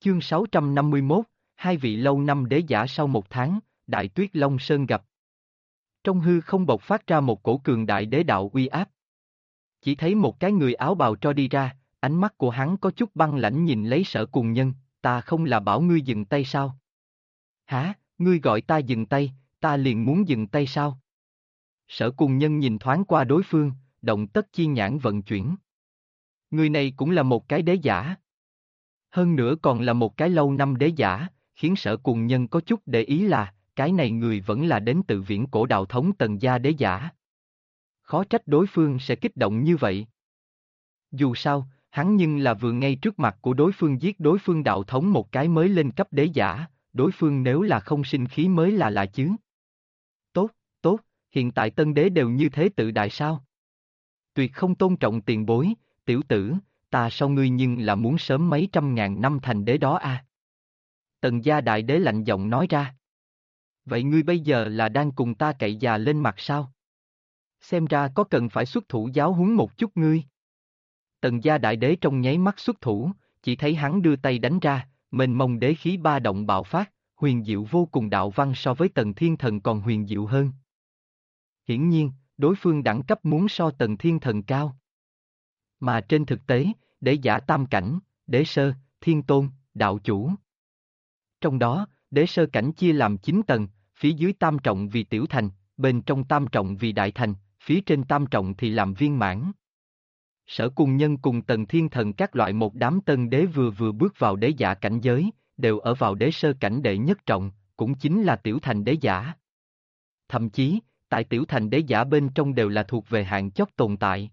Chương 651, hai vị lâu năm đế giả sau một tháng, Đại Tuyết Long Sơn gặp. Trong hư không bộc phát ra một cổ cường đại đế đạo uy áp. Chỉ thấy một cái người áo bào tro đi ra, ánh mắt của hắn có chút băng lãnh nhìn lấy Sở Cùng Nhân, ta không là bảo ngươi dừng tay sao? Hả, ngươi gọi ta dừng tay, ta liền muốn dừng tay sao? Sở Cùng Nhân nhìn thoáng qua đối phương, động tất chi nhãn vận chuyển. Người này cũng là một cái đế giả. Hơn nữa còn là một cái lâu năm đế giả, khiến Sở Cùng Nhân có chút để ý là, cái này người vẫn là đến từ viễn cổ đạo thống Tần gia đế giả. Khó trách đối phương sẽ kích động như vậy. Dù sao, hắn nhưng là vừa ngay trước mặt của đối phương giết đối phương đạo thống một cái mới lên cấp đế giả, đối phương nếu là không sinh khí mới là lạ chứ. Tốt, tốt, hiện tại tân đế đều như thế tự đại sao? Tuyệt không tôn trọng tiền bối, tiểu tử, ta sau ngươi nhưng là muốn sớm mấy trăm ngàn năm thành đế đó à? Tần gia đại đế lạnh giọng nói ra. Vậy ngươi bây giờ là đang cùng ta cậy già lên mặt sao? Xem ra có cần phải xuất thủ giáo huấn một chút ngươi. Tần gia đại đế trong nháy mắt xuất thủ, chỉ thấy hắn đưa tay đánh ra, mênh mông đế khí ba động bạo phát, huyền diệu vô cùng đạo văn so với Tần Thiên Thần còn huyền diệu hơn. Hiển nhiên, đối phương đẳng cấp muốn so Tần Thiên Thần cao. Mà trên thực tế, đế giả tam cảnh, đế sơ, thiên tôn, đạo chủ. Trong đó, đế sơ cảnh chia làm 9 tầng, phía dưới tam trọng vì tiểu thành, bên trong tam trọng vì đại thành, phía trên tam trọng thì làm viên mãn. Sở Cùng Nhân cùng Tần Thiên Thần các loại một đám tân đế vừa bước vào đế giả cảnh giới, đều ở vào đế sơ cảnh đệ nhất trọng, cũng chính là tiểu thành đế giả. Thậm chí, tại tiểu thành đế giả bên trong đều là thuộc về hạng chót tồn tại.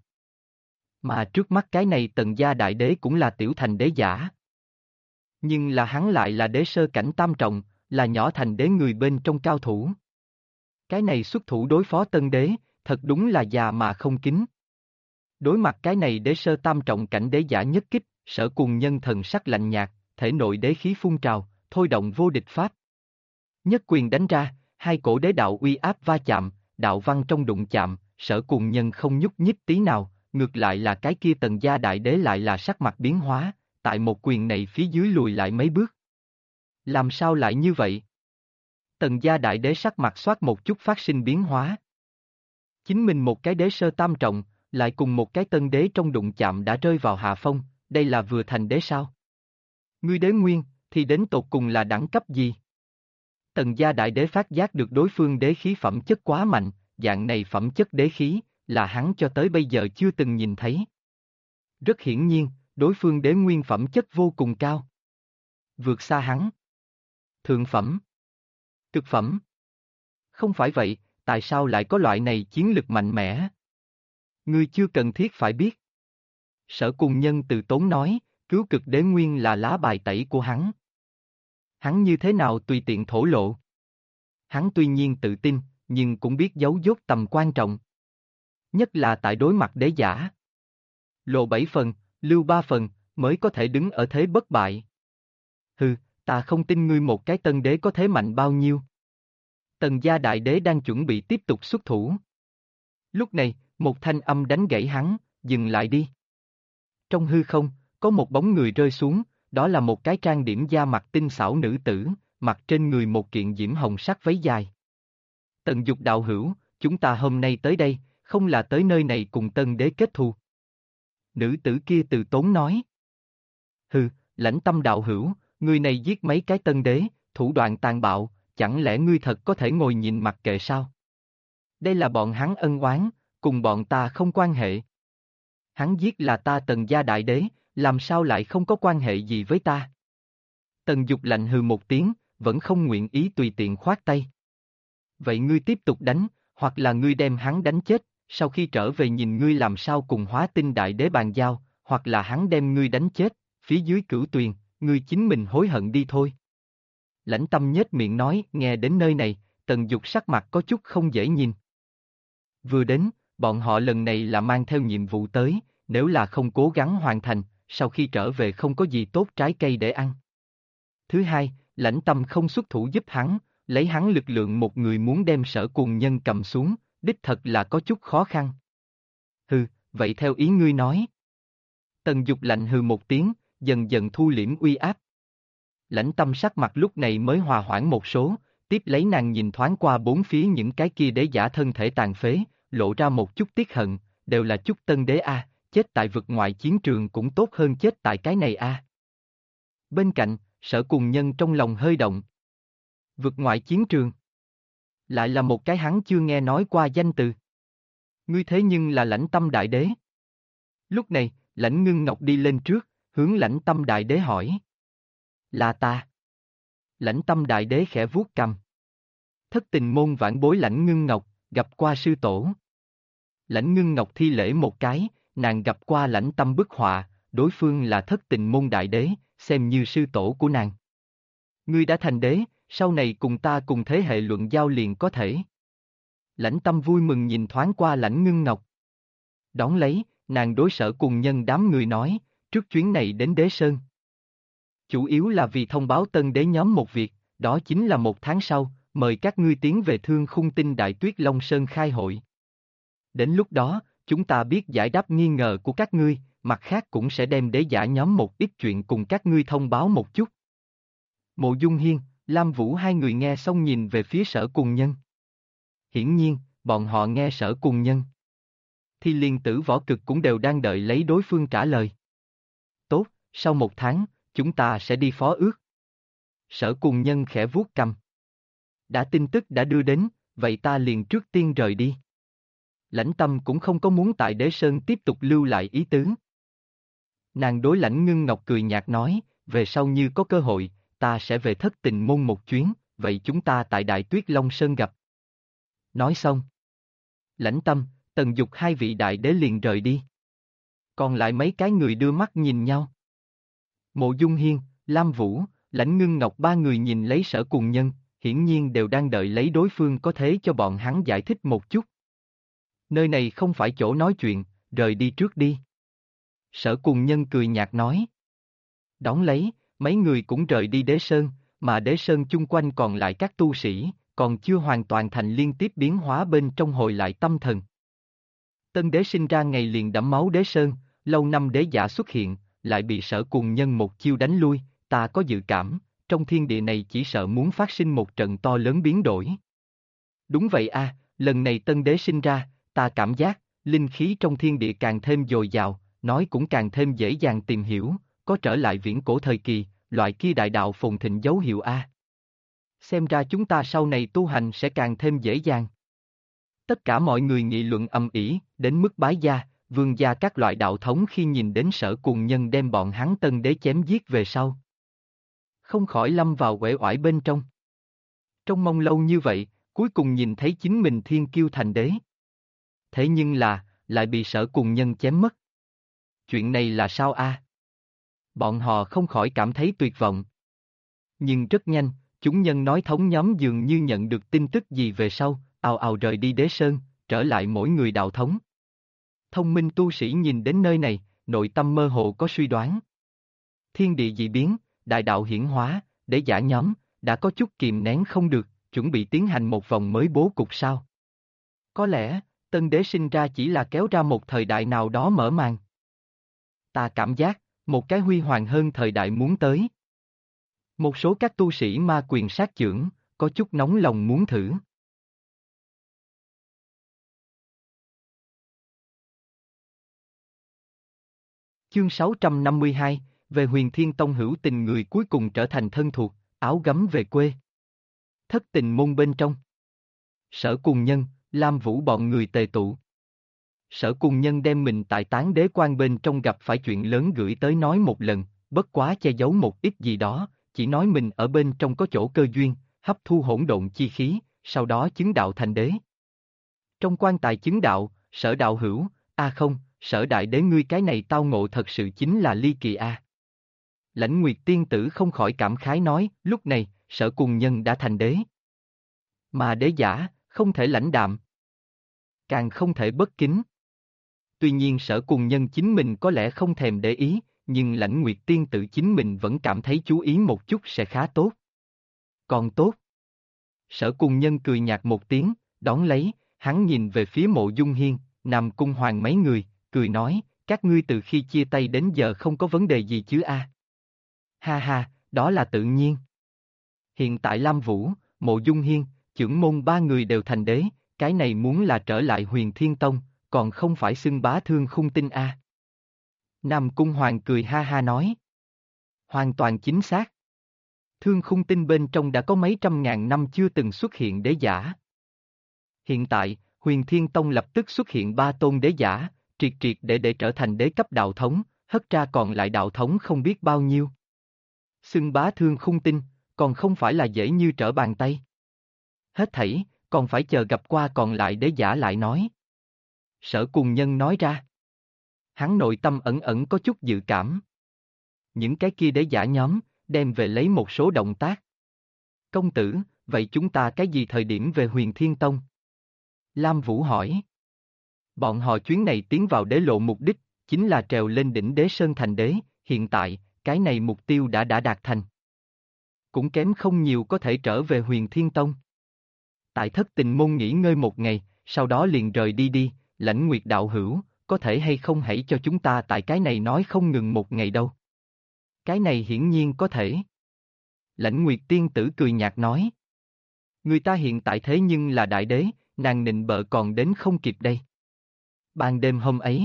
Mà trước mắt cái này Tần gia đại đế cũng là tiểu thành đế giả. Nhưng là hắn lại là đế sơ cảnh tam trọng, là nhỏ thành đế người bên trong cao thủ. Cái này xuất thủ đối phó tân đế, thật đúng là già mà không kính. Đối mặt cái này đế sơ tam trọng cảnh đế giả nhất kích, Sở Cùng Nhân thần sắc lạnh nhạt, thể nội đế khí phun trào, thôi động vô địch pháp. Nhất quyền đánh ra, hai cổ đế đạo uy áp va chạm, đạo văn trong đụng chạm, Sở Cùng Nhân không nhúc nhích tí nào, ngược lại là cái kia Tần gia đại đế lại là sắc mặt biến hóa, tại một quyền này phía dưới lùi lại mấy bước. Làm sao lại như vậy? Tần gia đại đế sắc mặt xoát một chút phát sinh biến hóa. Chính mình một cái đế sơ tam trọng, lại cùng một cái tân đế trong đụng chạm đã rơi vào hạ phong, đây là vừa thành đế sao? Ngươi đế nguyên, thì đến tột cùng là đẳng cấp gì? Tần gia đại đế phát giác được đối phương đế khí phẩm chất quá mạnh, dạng này phẩm chất đế khí, là hắn cho tới bây giờ chưa từng nhìn thấy. Rất hiển nhiên, đối phương đế nguyên phẩm chất vô cùng cao. Vượt xa hắn. Thượng phẩm. Cực phẩm. Không phải vậy, tại sao lại có loại này chiến lực mạnh mẽ? Ngươi chưa cần thiết phải biết. Sở Cùng Nhân từ tốn nói, cứu cực đế nguyên là lá bài tẩy của hắn. Hắn như thế nào tùy tiện thổ lộ. Hắn tuy nhiên tự tin, nhưng cũng biết giấu dốt tầm quan trọng. Nhất là tại đối mặt đế giả. Lộ 7 phần, lưu 3 phần, mới có thể đứng ở thế bất bại. Hừ, ta không tin ngươi một cái tân đế có thế mạnh bao nhiêu. Tần gia đại đế đang chuẩn bị tiếp tục xuất thủ. Lúc này, một thanh âm đánh gãy hắn, dừng lại đi. Trong hư không, có một bóng người rơi xuống, đó là một cái trang điểm da mặt tinh xảo nữ tử, mặc trên người một kiện diễm hồng sắc váy dài. Tần Dục đạo hữu, chúng ta hôm nay tới đây, không là tới nơi này cùng tân đế kết thù. Nữ tử kia từ tốn nói. Hừ, Lãnh Tâm đạo hữu, người này giết mấy cái tân đế, thủ đoạn tàn bạo, chẳng lẽ ngươi thật có thể ngồi nhìn mặc kệ sao? Đây là bọn hắn ân oán, cùng bọn ta không quan hệ. Hắn giết là ta Tần gia đại đế, làm sao lại không có quan hệ gì với ta? Tần Dục lạnh hừ một tiếng, vẫn không nguyện ý tùy tiện khoát tay. Vậy ngươi tiếp tục đánh, hoặc là ngươi đem hắn đánh chết, sau khi trở về nhìn ngươi làm sao cùng Hóa Tinh đại đế bàn giao, hoặc là hắn đem ngươi đánh chết, phía dưới Cửu Tuyền, ngươi chính mình hối hận đi thôi. Lãnh Tâm nhếch miệng nói, nghe đến nơi này, Tần Dục sắc mặt có chút không dễ nhìn. Vừa đến, bọn họ lần này là mang theo nhiệm vụ tới, nếu là không cố gắng hoàn thành, sau khi trở về không có gì tốt trái cây để ăn. Thứ hai, Lãnh Tâm không xuất thủ giúp hắn, lấy hắn lực lượng một người muốn đem Sở Cùng Nhân cầm xuống, đích thật là có chút khó khăn. Hừ, vậy theo ý ngươi nói. Tần Dục lạnh hừ một tiếng, dần dần thu liễm uy áp. Lãnh Tâm sắc mặt lúc này mới hòa hoãn một số, tiếp lấy nàng nhìn thoáng qua bốn phía những cái kia đế giả thân thể tàn phế, lộ ra một chút tiếc hận, đều là chút tân đế a, chết tại vực ngoại chiến trường cũng tốt hơn chết tại cái này a. Bên cạnh, Sở Cùng Nhân trong lòng hơi động. Vực ngoại chiến trường. Lại là một cái hắn chưa nghe nói qua danh từ. Ngươi thế nhưng là Lãnh Tâm Đại Đế. Lúc này, Lãnh Ngưng Ngọc đi lên trước, hướng Lãnh Tâm Đại Đế hỏi. Là ta. Lãnh Tâm Đại Đế khẽ vuốt cằm. Thất tình môn vãn bối Lãnh Ngưng Ngọc, gặp qua sư tổ. Lãnh Ngưng Ngọc thi lễ một cái, nàng gặp qua Lãnh Tâm bức họa, đối phương là thất tình môn đại đế, xem như sư tổ của nàng. Ngươi đã thành đế, sau này cùng ta cùng thế hệ luận giao liền có thể. Lãnh Tâm vui mừng nhìn thoáng qua Lãnh Ngưng Ngọc. Đón lấy, nàng đối Sở Cùng Nhân đám người nói, trước chuyến này đến Đế Sơn. Chủ yếu là vì thông báo tân đế nhóm một việc, đó chính là 1 tháng sau, mời các ngươi tiến về Thương Khung Tinh Đại Tuyết Long Sơn khai hội. Đến lúc đó, chúng ta biết giải đáp nghi ngờ của các ngươi, mặt khác cũng sẽ đem đế giả nhóm một ít chuyện cùng các ngươi thông báo một chút. Mộ Dung Hiên, Lam Vũ hai người nghe xong nhìn về phía Sở Cùng Nhân. Hiển nhiên, bọn họ nghe Sở Cùng Nhân. Thì liền Tử Võ Cực cũng đều đang đợi lấy đối phương trả lời. Tốt, sau 1 tháng, chúng ta sẽ đi phó ước. Sở Cùng Nhân khẽ vuốt cằm. Đã tin tức đã đưa đến, vậy ta liền trước tiên rời đi. Lãnh Tâm cũng không có muốn tại Đế Sơn tiếp tục lưu lại ý tứ. Nàng đối Lãnh Ngưng Ngọc cười nhạt nói, về sau như có cơ hội, ta sẽ về thất tình môn một chuyến, vậy chúng ta tại Đại Tuyết Long Sơn gặp. Nói xong. Lãnh Tâm, Tần Dục hai vị đại đế liền rời đi. Còn lại mấy cái người đưa mắt nhìn nhau. Mộ Dung Hiên, Lam Vũ, Lãnh Ngưng Ngọc ba người nhìn lấy Sở Cùng Nhân, hiển nhiên đều đang đợi lấy đối phương có thế cho bọn hắn giải thích một chút. Nơi này không phải chỗ nói chuyện, rời đi trước đi. Sở Cùng Nhân cười nhạt nói. Đón lấy, mấy người cũng rời đi Đế Sơn, mà Đế Sơn chung quanh còn lại các tu sĩ, còn chưa hoàn toàn thành liên tiếp biến hóa bên trong hồi lại tâm thần. Tân đế sinh ra ngày liền đẫm máu Đế Sơn, lâu năm đế giả xuất hiện, lại bị Sở Cùng Nhân một chiêu đánh lui, ta có dự cảm, trong thiên địa này chỉ sợ muốn phát sinh một trận to lớn biến đổi. Đúng vậy a, lần này tân đế sinh ra, ta cảm giác, linh khí trong thiên địa càng thêm dồi dào, nói cũng càng thêm dễ dàng tìm hiểu, có trở lại viễn cổ thời kỳ, loại kia đại đạo phồn thịnh dấu hiệu a. Xem ra chúng ta sau này tu hành sẽ càng thêm dễ dàng. Tất cả mọi người nghị luận ầm ĩ, đến mức bái gia, vương gia các loại đạo thống khi nhìn đến Sở Cùng Nhân đem bọn hắn tân đế chém giết về sau. Không khỏi lâm vào uể oải bên trong. Trong mong lâu như vậy, cuối cùng nhìn thấy chính mình thiên kiêu thành đế. Thế nhưng lại bị Sở Cùng Nhân chém mất. Chuyện này là sao a? Bọn họ không khỏi cảm thấy tuyệt vọng. Nhưng rất nhanh, chúng nhân nói thống nhóm dường như nhận được tin tức gì về sau, ào ào rời đi Đế Sơn, trở lại mỗi người đạo thống. Thông minh tu sĩ nhìn đến nơi này, nội tâm mơ hồ có suy đoán. Thiên địa dị biến, đại đạo hiển hóa, đế giả nhóm, đã có chút kìm nén không được, chuẩn bị tiến hành một vòng mới bố cục sao. Có lẽ, tân đế sinh ra chỉ là kéo ra một thời đại nào đó mở màn. Ta cảm giác, một cái huy hoàng hơn thời đại muốn tới. Một số các tu sĩ ma quyền sát chưởng, có chút nóng lòng muốn thử. Chương 652, về Huyền Thiên Tông hữu tình người cuối cùng trở thành thân thuộc, áo gấm về quê. Thất tình môn bên trong. Sở Cùng Nhân, Lam Vũ bọn người tề tụ. Sở Cùng Nhân đem mình tại Tán Đế Quan bên trong gặp phải chuyện lớn gửi tới nói một lần, bất quá che giấu một ít gì đó, chỉ nói mình ở bên trong có chỗ cơ duyên, hấp thu hỗn độn chi khí, sau đó chứng đạo thành đế. Trong quan tài chứng đạo, Sở đạo hữu, không, Sở đại đế ngươi cái này tao ngộ thật sự chính là ly kỳ a. Lãnh Nguyệt tiên tử không khỏi cảm khái nói, lúc này, Sở Cùng Nhân đã thành đế. Mà đế giả, không thể lãnh đạm. Càng không thể bất kính. Tuy nhiên Sở Cùng Nhân chính mình có lẽ không thèm để ý, nhưng Lãnh Nguyệt tiên tử chính mình vẫn cảm thấy chú ý một chút sẽ khá tốt. Còn tốt. Sở Cùng Nhân cười nhạt một tiếng, đón lấy, hắn nhìn về phía Mộ Dung Hiên, Nam Cung Hoàng mấy người, cười nói, các ngươi từ khi chia tay đến giờ không có vấn đề gì chứ a? Ha ha, Đó là tự nhiên. Hiện tại Lam Vũ, Mộ Dung Hiên, Chưởng Môn ba người đều thành đế, cái này muốn là trở lại Huyền Thiên Tông, còn không phải xưng bá Thương Khung Tinh a. Nam Cung Hoàng cười ha ha nói. Hoàn toàn chính xác. Thương Khung Tinh bên trong đã có mấy trăm ngàn năm chưa từng xuất hiện đế giả. Hiện tại, Huyền Thiên Tông lập tức xuất hiện ba tôn đế giả, triệt triệt để trở thành đế cấp đạo thống, hất ra còn lại đạo thống không biết bao nhiêu. Xưng bá Thương Khung Tinh, còn không phải là dễ như trở bàn tay. Hết thảy, còn phải chờ gặp qua còn lại đế giả lại nói. Sở Cùng Nhân nói ra. Hắn nội tâm ẩn ẩn có chút dự cảm. Những cái kia đế giả nhóm, đem về lấy một số động tác. Công tử, vậy chúng ta cái gì thời điểm về Huyền Thiên Tông? Lam Vũ hỏi. Bọn họ chuyến này tiến vào đế lộ mục đích, chính là trèo lên đỉnh đế sơn thành đế, hiện tại, cái này mục tiêu đã đạt thành. Cũng kém không nhiều có thể trở về Huyền Thiên Tông. Tại Thất Tình Môn nghỉ ngơi một ngày, sau đó liền rời đi, Lãnh Nguyệt đạo hữu, có thể hay không hãy cho chúng ta tại cái này nói không ngừng một ngày đâu. Cái này hiển nhiên có thể. Lãnh Nguyệt tiên tử cười nhạt nói. Người ta hiện tại thế nhưng là đại đế, nàng nịnh bợ còn đến không kịp đây. Ban đêm hôm ấy,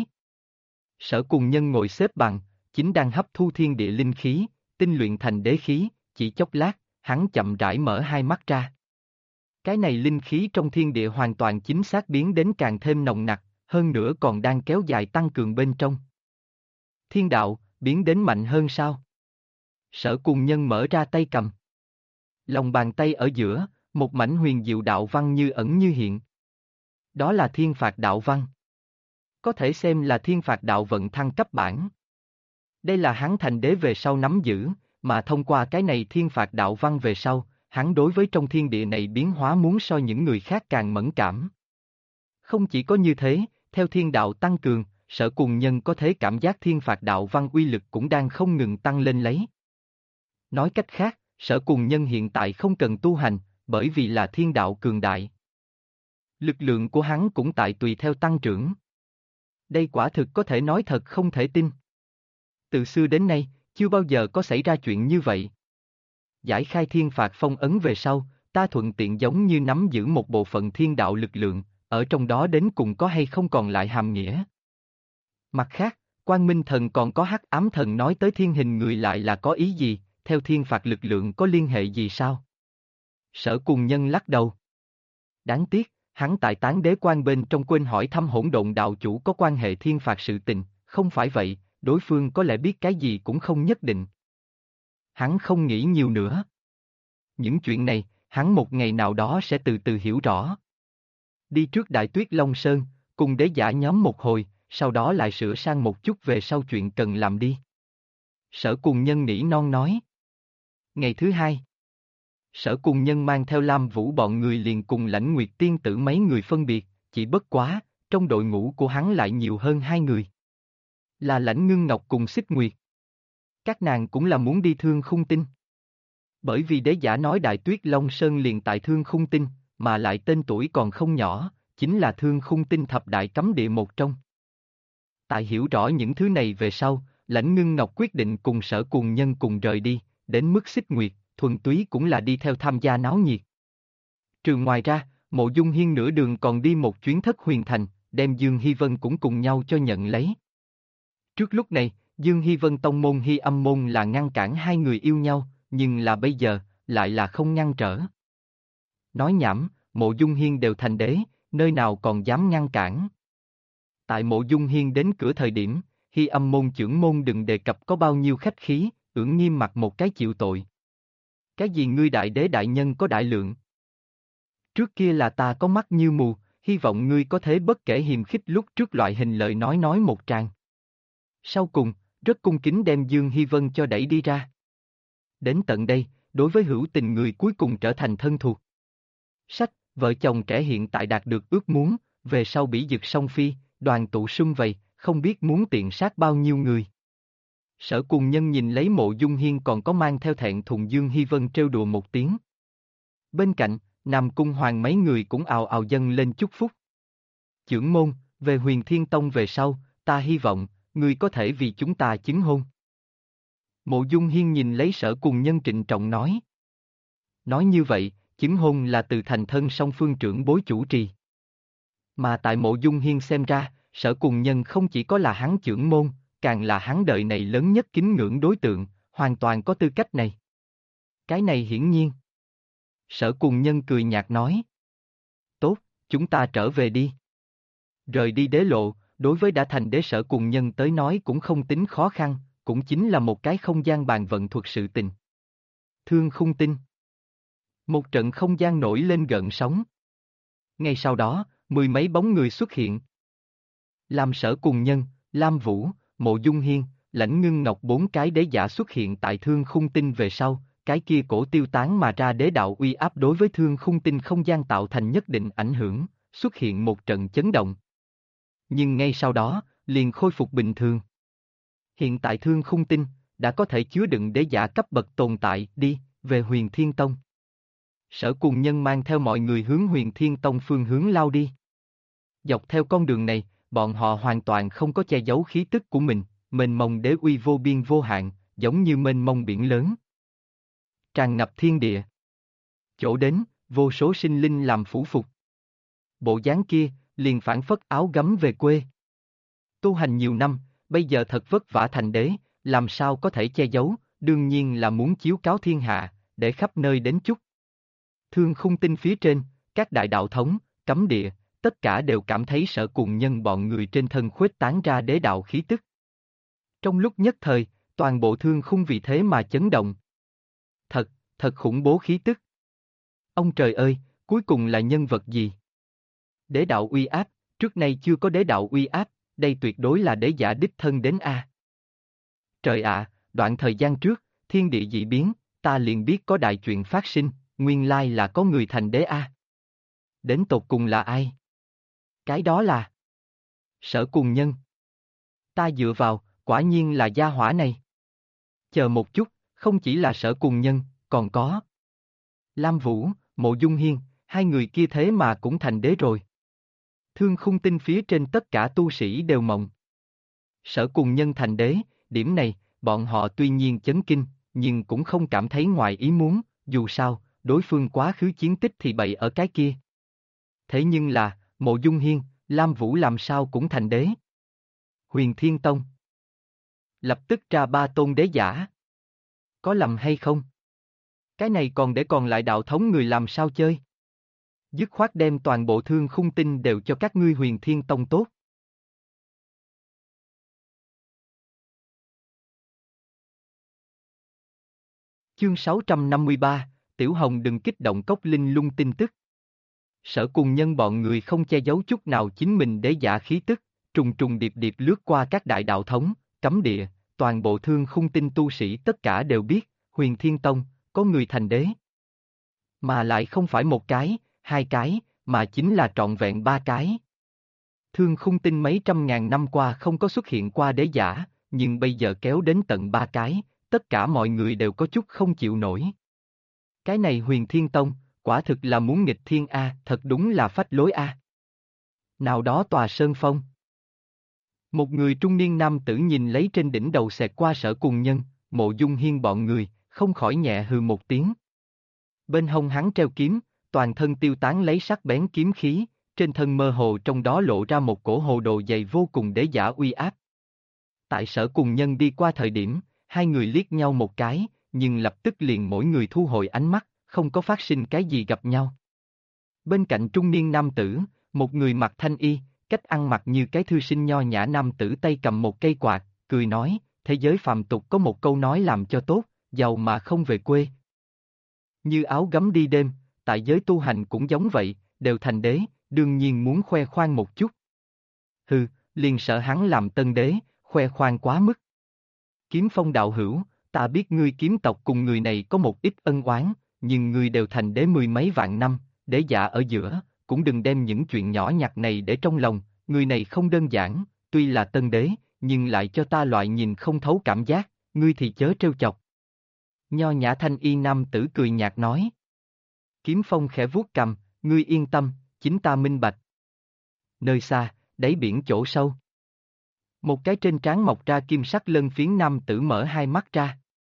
Sở Cùng Nhân ngồi xếp bằng, chính đang hấp thu thiên địa linh khí, tinh luyện thành đế khí, chỉ chốc lát, hắn chậm rãi mở hai mắt ra. Cái này linh khí trong thiên địa hoàn toàn chính xác biến đến càng thêm nồng nặc, hơn nữa còn đang kéo dài tăng cường bên trong. Thiên đạo, biến đến mạnh hơn sao? Sở Cùng Nhân mở ra tay cầm. Lòng bàn tay ở giữa, một mảnh huyền diệu đạo văn như ẩn như hiện. Đó là thiên phạt đạo văn. Có thể xem là thiên phạt đạo vận thăng cấp bản. Đây là hắn thành đế về sau nắm giữ, mà thông qua cái này thiên phạt đạo văn về sau, hắn đối với trong thiên địa này biến hóa muốn so những người khác càng mẫn cảm. Không chỉ có như thế, theo thiên đạo tăng cường, Sở Cùng Nhân có thể cảm giác thiên phạt đạo văn uy lực cũng đang không ngừng tăng lên lấy. Nói cách khác, Sở Cùng Nhân hiện tại không cần tu hành, bởi vì là thiên đạo cường đại. Lực lượng của hắn cũng tại tùy theo tăng trưởng. Đây quả thực có thể nói thật không thể tin. Từ xưa đến nay, chưa bao giờ có xảy ra chuyện như vậy. Giải khai thiên phạt phong ấn về sau, ta thuận tiện giống như nắm giữ một bộ phận thiên đạo lực lượng, ở trong đó đến cùng có hay không còn lại hàm nghĩa. Mặt khác, Quang Minh Thần còn có Hắc Ám Thần nói tới thiên hình người lại là có ý gì, theo thiên phạt lực lượng có liên hệ gì sao? Sở Cùng Nhân lắc đầu. Đáng tiếc, hắn tại Tán Đế Quan bên trong quên hỏi thăm Hỗn Độn đạo chủ có quan hệ thiên phạt sự tình, không phải vậy, đối phương có lẽ biết cái gì cũng không nhất định. Hắn không nghĩ nhiều nữa. Những chuyện này, hắn một ngày nào đó sẽ từ từ hiểu rõ. Đi trước Đại Tuyết Long Sơn, cùng đế giả nhóm một hồi, sau đó lại sửa sang một chút về sau chuyện cần làm đi. Sở Cùng Nhân nỉ non nói. Ngày thứ hai, Sở Cùng Nhân mang theo Lam Vũ bọn người liền cùng Lãnh Nguyệt tiên tử mấy người phân biệt, chỉ bất quá, trong đội ngũ của hắn lại nhiều hơn hai người. Là Lãnh Ngưng Ngọc cùng Xích Nguyệt. Các nàng cũng là muốn đi Thương Khung Tinh. Bởi vì đế giả nói Đại Tuyết Long Sơn liền tại Thương Khung Tinh, mà lại tên tuổi còn không nhỏ, chính là Thương Khung Tinh thập đại cấm địa một trong. Tại hiểu rõ những thứ này về sau, Lãnh Ngưng Ngọc quyết định cùng Sở Cùng Nhân cùng rời đi, đến mức Xích Nguyệt, thuần túy cũng là đi theo tham gia náo nhiệt. Trừ ngoài ra, Mộ Dung Hiên nửa đường còn đi một chuyến Thất Huyền Thành, đem Dương Hy Vân cũng cùng nhau cho nhận lấy. Trước lúc này, Dương Hy Vân tông môn Hy Âm môn là ngăn cản hai người yêu nhau, nhưng là bây giờ, lại là không ngăn trở. Nói nhảm, Mộ Dung Hiên đều thành đế, nơi nào còn dám ngăn cản. Tại Mộ Dung Hiên đến cửa thời điểm, Hy Âm môn trưởng môn đừng đề cập có bao nhiêu khách khí, ưỡn nghiêm mặt một cái chịu tội. Cái gì ngươi đại đế đại nhân có đại lượng? Trước kia là ta có mắt như mù, hy vọng ngươi có thể bất kể hiềm khích lúc trước loại hình lời nói một tràng. Sau cùng, rất cung kính đem Dương Hy Vân cho đẩy đi ra. Đến tận đây, đối với hữu tình người cuối cùng trở thành thân thuộc. Sách, vợ chồng trẻ hiện tại đạt được ước muốn, về sau bỉ dực song phi, đoàn tụ sum vầy, không biết muốn tiện sát bao nhiêu người. Sở Cùng Nhân nhìn lấy Mộ Dung Hiên còn có mang theo thẹn thùng Dương Hy Vân trêu đùa một tiếng. Bên cạnh, Nam Cung Hoàng mấy người cũng ào ào dâng lên chúc phúc. Chưởng môn, về Huyền Thiên Tông về sau, ta hy vọng, ngươi có thể vì chúng ta chứng hôn. Mộ Dung Hiên nhìn lấy Sở Cùng Nhân trịnh trọng nói. Nói như vậy, chứng hôn là từ thành thân song phương trưởng bối chủ trì. Mà tại Mộ Dung Hiên xem ra, Sở Cùng Nhân không chỉ có là hắn trưởng môn, càng là hắn đời này lớn nhất kính ngưỡng đối tượng, hoàn toàn có tư cách này. Cái này hiển nhiên. Sở Cùng Nhân cười nhạt nói. Tốt, chúng ta trở về đi. Rời đi đế lộ, đối với đã thành đế Sở Cùng Nhân tới nói cũng không tính khó khăn, cũng chính là một cái không gian bàn vận thuật sự tình. Thương Khung Tinh. Một trận không gian nổi lên gợn sóng. Ngay sau đó, mười mấy bóng người xuất hiện. Làm Sở Cùng Nhân, Lam Vũ, Mộ Dung Hiên, Lãnh Ngưng Ngọc bốn cái đế giả xuất hiện tại Thương Khung Tinh về sau, cái kia cổ tiêu tán mà ra đế đạo uy áp đối với Thương Khung Tinh không gian tạo thành nhất định ảnh hưởng, xuất hiện một trận chấn động. Nhưng ngay sau đó, liền khôi phục bình thường. Hiện tại Thương Khung Tinh, đã có thể chứa đựng đế giả cấp bậc tồn tại, đi, về Huyền Thiên Tông. Sở Cùng Nhân mang theo mọi người hướng Huyền Thiên Tông phương hướng lao đi. Dọc theo con đường này, bọn họ hoàn toàn không có che giấu khí tức của mình, mênh mông đế uy vô biên vô hạn, giống như mênh mông biển lớn. Tràn ngập thiên địa. Chỗ đến, vô số sinh linh làm phủ phục. Bộ dáng kia, liền phảng phất áo gấm về quê. Tu hành nhiều năm, bây giờ thật vất vả thành đế, làm sao có thể che giấu, đương nhiên là muốn chiếu cáo thiên hạ, để khắp nơi đến chúc. Thương Khung Tinh phía trên, các đại đạo thống, cấm địa, tất cả đều cảm thấy Sở Cùng Nhân bọn người trên thân khuếch tán ra đế đạo khí tức. Trong lúc nhất thời, toàn bộ Thương Khung vì thế mà chấn động. Thật khủng bố khí tức. Ông trời ơi, cuối cùng là nhân vật gì? Đế đạo uy áp, trước nay chưa có đế đạo uy áp, đây tuyệt đối là đế giả đích thân đến a. Trời ạ, đoạn thời gian trước, thiên địa dị biến, ta liền biết có đại chuyện phát sinh, nguyên lai là có người thành đế a. Đến tột cùng là ai? Cái đó là Sở Cùng Nhân. Ta dựa vào, quả nhiên là gia hỏa này. Chờ một chút, không chỉ là Sở Cùng Nhân, còn có Lam Vũ, Mộ Dung Hiên, hai người kia thế mà cũng thành đế rồi. Thương Khung Tinh phía trên tất cả tu sĩ đều mộng. Sở Cùng Nhân thành đế, điểm này, bọn họ tuy nhiên chấn kinh, nhưng cũng không cảm thấy ngoài ý muốn, dù sao, đối phương quá khứ chiến tích thì bậy ở cái kia. Thế nhưng là, Mộ Dung Hiên, Lam Vũ làm sao cũng thành đế. Huyền Thiên Tông lập tức ra ba tôn đế giả. Có lầm hay không? Cái này còn để còn lại đạo thống người làm sao chơi? Dứt khoát đem toàn bộ Thương Khung Tinh đều cho các ngươi Huyền Thiên Tông tốt. Chương 653, Tiểu Hồng đừng kích động cốc linh lung tin tức. Sở Cùng Nhân bọn người không che giấu chút nào chính mình đế giả khí tức, trùng trùng điệp điệp lướt qua các đại đạo thống, cấm địa, toàn bộ Thương Khung Tinh tu sĩ tất cả đều biết, Huyền Thiên Tông, có người thành đế. Mà lại không phải một cái, hai cái, mà chính là trọn vẹn ba cái. Thương Khung Tinh mấy trăm ngàn năm qua không có xuất hiện qua đế giả, nhưng bây giờ kéo đến tận ba cái, tất cả mọi người đều có chút không chịu nổi. Cái này Huyền Thiên Tông, quả thực là muốn nghịch thiên A, thật đúng là phách lối A. Nào đó tòa sơn phong. Một người trung niên nam tử nhìn lấy trên đỉnh đầu xẹt qua Sở Cùng Nhân, Mộ Dung Hiên bọn người, không khỏi nhẹ hừ một tiếng. Bên hông hắn treo kiếm, toàn thân tiêu tán lấy sắc bén kiếm khí, trên thân mơ hồ trong đó lộ ra một cổ hồ đồ dày vô cùng đế giả uy áp. Tại Sở Cùng Nhân đi qua thời điểm, hai người liếc nhau một cái, nhưng lập tức liền mỗi người thu hồi ánh mắt, không có phát sinh cái gì gặp nhau. Bên cạnh trung niên nam tử, một người mặc thanh y, cách ăn mặc như cái thư sinh nho nhã nam tử tay cầm một cây quạt, cười nói, thế giới phàm tục có một câu nói làm cho tốt, giàu mà không về quê. Như áo gấm đi đêm, tại giới tu hành cũng giống vậy, đều thành đế, đương nhiên muốn khoe khoang một chút. Hừ, liền sợ hắn làm tân đế, khoe khoang quá mức. Kiếm Phong đạo hữu, ta biết ngươi kiếm tộc cùng người này có một ít ân oán, nhưng ngươi đều thành đế mười mấy vạn năm, đế giả ở giữa, cũng đừng đem những chuyện nhỏ nhặt này để trong lòng, người này không đơn giản, tuy là tân đế, nhưng lại cho ta loại nhìn không thấu cảm giác, ngươi thì chớ trêu chọc. Nho nhã thanh y nam tử cười nhạt nói. Kiếm Phong khẽ vuốt cằm, ngươi yên tâm, chính ta minh bạch. Nơi xa, đáy biển chỗ sâu. Một cái trên trán mọc ra kim sắc lân phiến nam tử mở hai mắt ra.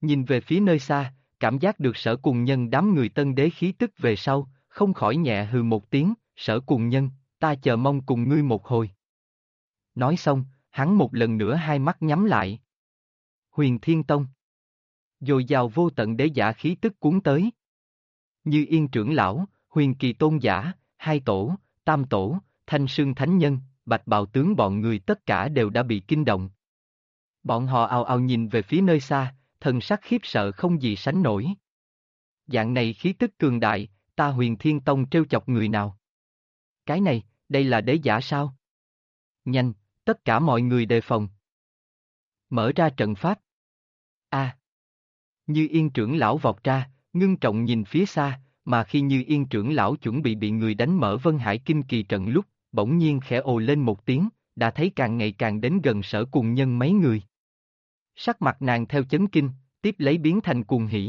Nhìn về phía nơi xa, cảm giác được Sở Cùng Nhân đám người Tân Đế khí tức về sau, không khỏi nhẹ hừ một tiếng, Sở Cùng Nhân, ta chờ mong cùng ngươi một hồi. Nói xong, hắn một lần nữa hai mắt nhắm lại. Huyền Thiên Tông. Dồi dào vô tận đế giả khí tức cuốn tới. Như Yên trưởng lão, Huyền Kỳ tôn giả, hai tổ, tam tổ, Thanh Sương thánh nhân, Bạch Bào tướng bọn người tất cả đều đã bị kinh động. Bọn họ ào ào nhìn về phía nơi xa, thần sắc khiếp sợ không gì sánh nổi. Dạng này khí tức cường đại, ta Huyền Thiên Tông trêu chọc người nào? Cái này, đây là đế giả sao? Nhanh, tất cả mọi người đề phòng. Mở ra trận pháp. A. Như Yên trưởng lão vọt ra, ngưng trọng nhìn phía xa, mà khi Như Yên trưởng lão chuẩn bị người đánh mở Vân Hải Kinh Kỳ trận lúc, bỗng nhiên khẽ ồ lên một tiếng, đã thấy càng ngày càng đến gần Sở Cùng Nhân mấy người. Sắc mặt nàng theo chấn kinh, tiếp lấy biến thành cuồng hỉ.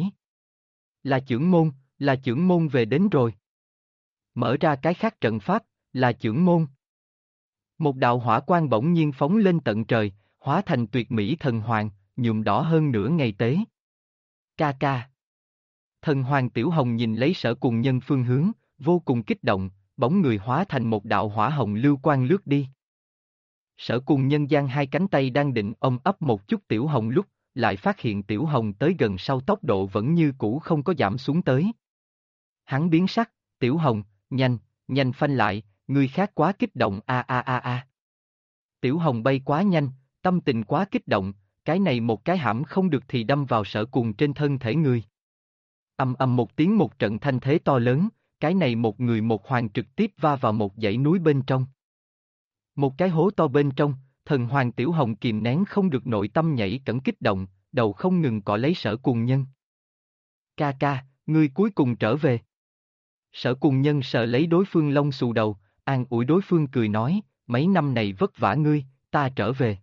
Là chưởng môn về đến rồi. Mở ra cái khác trận pháp, là chưởng môn. Một đạo hỏa quang bỗng nhiên phóng lên tận trời, hóa thành tuyệt mỹ thần hoàng, nhuộm đỏ hơn nửa ngày tế. Ca ca. Thần hoàng Tiểu Hồng nhìn lấy Sở Cùng Nhân phương hướng, vô cùng kích động, bóng người hóa thành một đạo hỏa hồng lưu quang lướt đi. Sở Cùng Nhân giang hai cánh tay đang định ôm ấp một chút Tiểu Hồng lúc, lại phát hiện Tiểu Hồng tới gần sau tốc độ vẫn như cũ không có giảm xuống tới. Hắn biến sắc, Tiểu Hồng, nhanh phanh lại, người khác quá kích động a. Tiểu Hồng bay quá nhanh, tâm tình quá kích động, cái này một cái hãm không được thì đâm vào Sở Cùng trên thân thể người. Ầm một tiếng một trận thanh thế to lớn, cái này một người một hoàng trực tiếp va vào một dãy núi bên trong. Một cái hố to bên trong, thần hoàng Tiểu Hồng kìm nén không được nội tâm nhảy cẫng kích động, đầu không ngừng cọ lấy Sở Cùng Nhân. Ca ca, ngươi cuối cùng trở về. Sở Cùng Nhân sờ lấy đối phương lông xù đầu, an ủi đối phương cười nói, mấy năm này vất vả ngươi, ta trở về.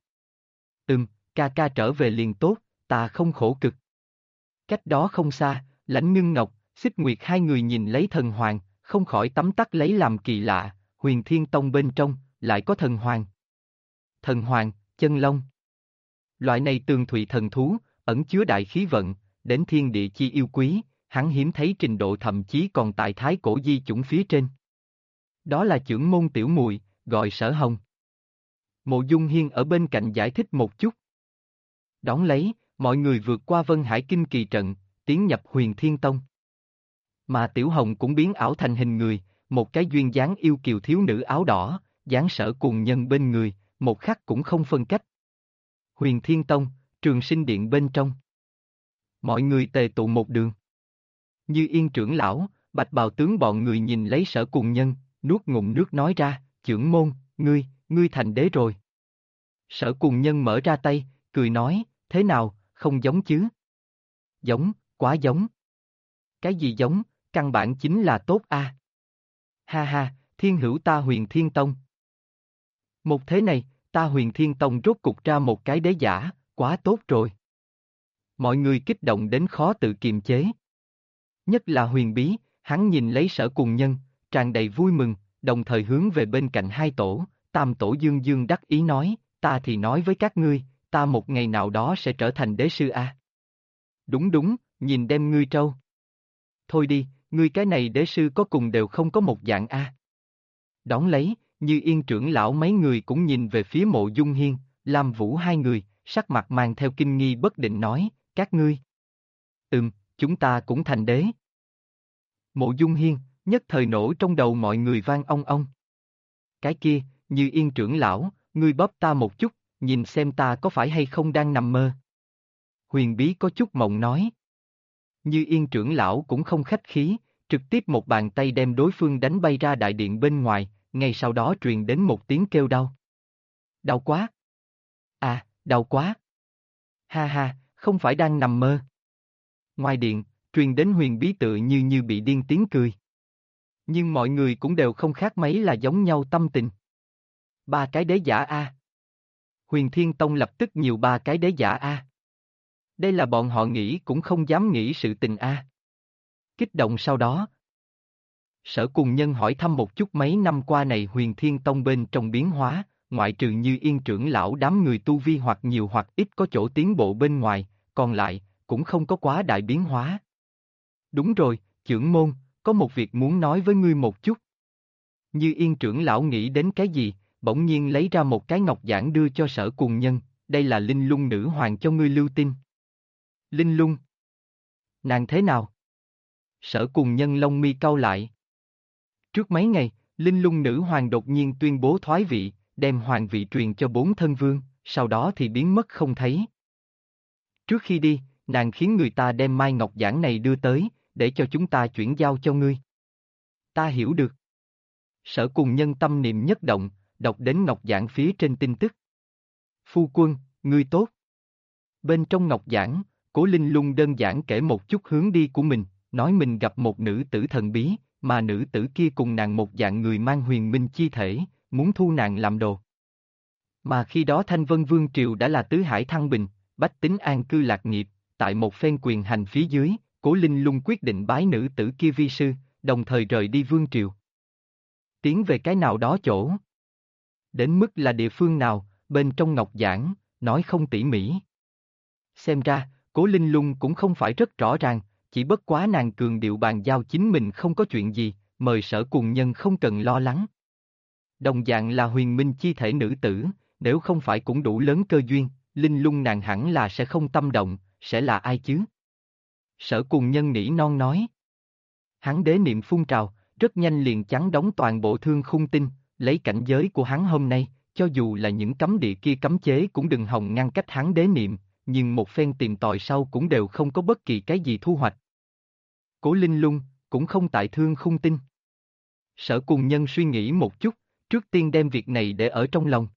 Ca ca trở về liền tốt, ta không khổ cực. Cách đó không xa, Lãnh Ngưng Ngọc, Xích Nguyệt hai người nhìn lấy thần hoàng, không khỏi tấm tắc lấy làm kỳ lạ, Huyền Thiên Tông bên trong, lại có thần hoàng. Thần hoàng, chân long. Loại này tường thụy thần thú, ẩn chứa đại khí vận, đến thiên địa chi yêu quý, hắn hiếm thấy trình độ thậm chí còn tại thái cổ di chủng phía trên. Đó là chưởng môn tiểu muội, gọi Sở Hồng. Mộ Dung Hiên ở bên cạnh giải thích một chút. Đón lấy, mọi người vượt qua Vân Hải Kinh Kỳ trận, tiến nhập Huyền Thiên Tông. Mà Tiểu Hồng cũng biến ảo thành hình người, một cái duyên dáng yêu kiều thiếu nữ áo đỏ, dáng Sở Cùng Nhân bên người, một khắc cũng không phân cách. Huyền Thiên Tông, Trường Sinh Điện bên trong. Mọi người tề tụ một đường. Như Yên trưởng lão, Bạch Bào tướng bọn người nhìn lấy Sở Cùng Nhân, nuốt ngụm nước nói ra, chưởng môn, ngươi thành đế rồi. Sở Cùng Nhân mở ra tay, cười nói, thế nào, không giống chứ? Giống, quá giống. Cái gì giống, căn bản chính là tốt a. Ha ha, thiên hữu ta Huyền Thiên Tông. Một thế này, ta Huyền Thiên Tông rốt cục ra một cái đế giả, quá tốt rồi. Mọi người kích động đến khó tự kiềm chế. Nhất là Huyền Bí, hắn nhìn lấy Sở Cùng Nhân, tràn đầy vui mừng, đồng thời hướng về bên cạnh hai tổ, tam tổ Dương Dương đắc ý nói, ta thì nói với các ngươi, ta một ngày nào đó sẽ trở thành đế sư a. Đúng, nhìn đem ngươi trâu. Thôi đi, ngươi cái này đế sư có cùng đều không có một dạng a. Đón lấy, Như Yên trưởng lão mấy người cũng nhìn về phía Mộ Dung Hiên, Lam Vũ hai người, sắc mặt mang theo kinh nghi bất định nói, các ngươi. Chúng ta cũng thành đế. Mộ Dung Hiên, nhất thời nổ trong đầu mọi người vang ong ong. Cái kia, Như Yên trưởng lão, ngươi bóp ta một chút, nhìn xem ta có phải hay không đang nằm mơ. Huyền Bí có chút mộng nói. Như Yên trưởng lão cũng không khách khí, trực tiếp một bàn tay đem đối phương đánh bay ra đại điện bên ngoài, ngay sau đó truyền đến một tiếng kêu đau. Đau quá. À, đau quá. Ha ha, không phải đang nằm mơ. Ngoài điện, truyền đến Huyền Bí tự như bị điên tiếng cười. Nhưng mọi người cũng đều không khác mấy là giống nhau tâm tình. Ba cái đế giả a. Huyền Thiên Tông lập tức nhiều ba cái đế giả a. Đây là bọn họ nghĩ cũng không dám nghĩ sự tình a. Kích động sau đó. Sở Cùng Nhân hỏi thăm một chút mấy năm qua này Huyền Thiên Tông bên trong biến hóa, ngoại trừ Như Yên trưởng lão đám người tu vi hoặc nhiều hoặc ít có chỗ tiến bộ bên ngoài, còn lại, cũng không có quá đại biến hóa. Đúng rồi, chưởng môn, có một việc muốn nói với ngươi một chút. Như Yên trưởng lão nghĩ đến cái gì, bỗng nhiên lấy ra một cái ngọc giản đưa cho Sở Cùng Nhân, đây là Linh Lung nữ hoàng cho ngươi lưu tin. Linh Lung? Nàng thế nào? Sở Cùng Nhân lông mi cau lại. Trước mấy ngày, Linh Lung nữ hoàng đột nhiên tuyên bố thoái vị, đem hoàng vị truyền cho 4 thân vương, sau đó thì biến mất không thấy. Trước khi đi, nàng khiến người ta đem mai ngọc giản này đưa tới, để cho chúng ta chuyển giao cho ngươi. Ta hiểu được. Sở Cùng Nhân tâm niệm nhất động, đọc đến ngọc giản phía trên tin tức. Phu quân, ngươi tốt. Bên trong ngọc giản, Cố Linh Lung đơn giản kể một chút hướng đi của mình, nói mình gặp một nữ tử thần bí, mà nữ tử kia cùng nàng một dạng người mang huyền minh chi thể, muốn thu nàng làm đồ. Mà khi đó Thanh Vân Vương Triều đã là tứ hải thăng bình, bách tính an cư lạc nghiệp, tại một phen quyền hành phía dưới, Cố Linh Lung quyết định bái nữ tử kia vi sư, đồng thời rời đi Vương Triều. Tiến về cái nào đó chỗ. Đến mức là địa phương nào, bên trong ngọc giản, nói không tỉ mỉ. Xem ra, Cố Linh Lung cũng không phải rất rõ ràng, chỉ bất quá nàng cường điệu bàn giao chính mình không có chuyện gì, mời Sở Cùng Nhân không cần lo lắng. Đồng dạng là huyền minh chi thể nữ tử, nếu không phải cũng đủ lớn cơ duyên, Linh Lung nàng hẳn là sẽ không tâm động, sẽ là ai chứ? Sở Cùng Nhân nỉ non nói. Hắn đế niệm phun trào, rất nhanh liền chắn đóng toàn bộ Thương Khung Tinh, lấy cảnh giới của hắn hôm nay, cho dù là những cấm địa kia cấm chế cũng đừng hòng ngăn cách hắn đế niệm, nhưng một phen tìm tòi sau cũng đều không có bất kỳ cái gì thu hoạch. Cố Linh Lung, cũng không tại Thương Khung Tinh. Sở Cùng Nhân suy nghĩ một chút, trước tiên đem việc này để ở trong lòng.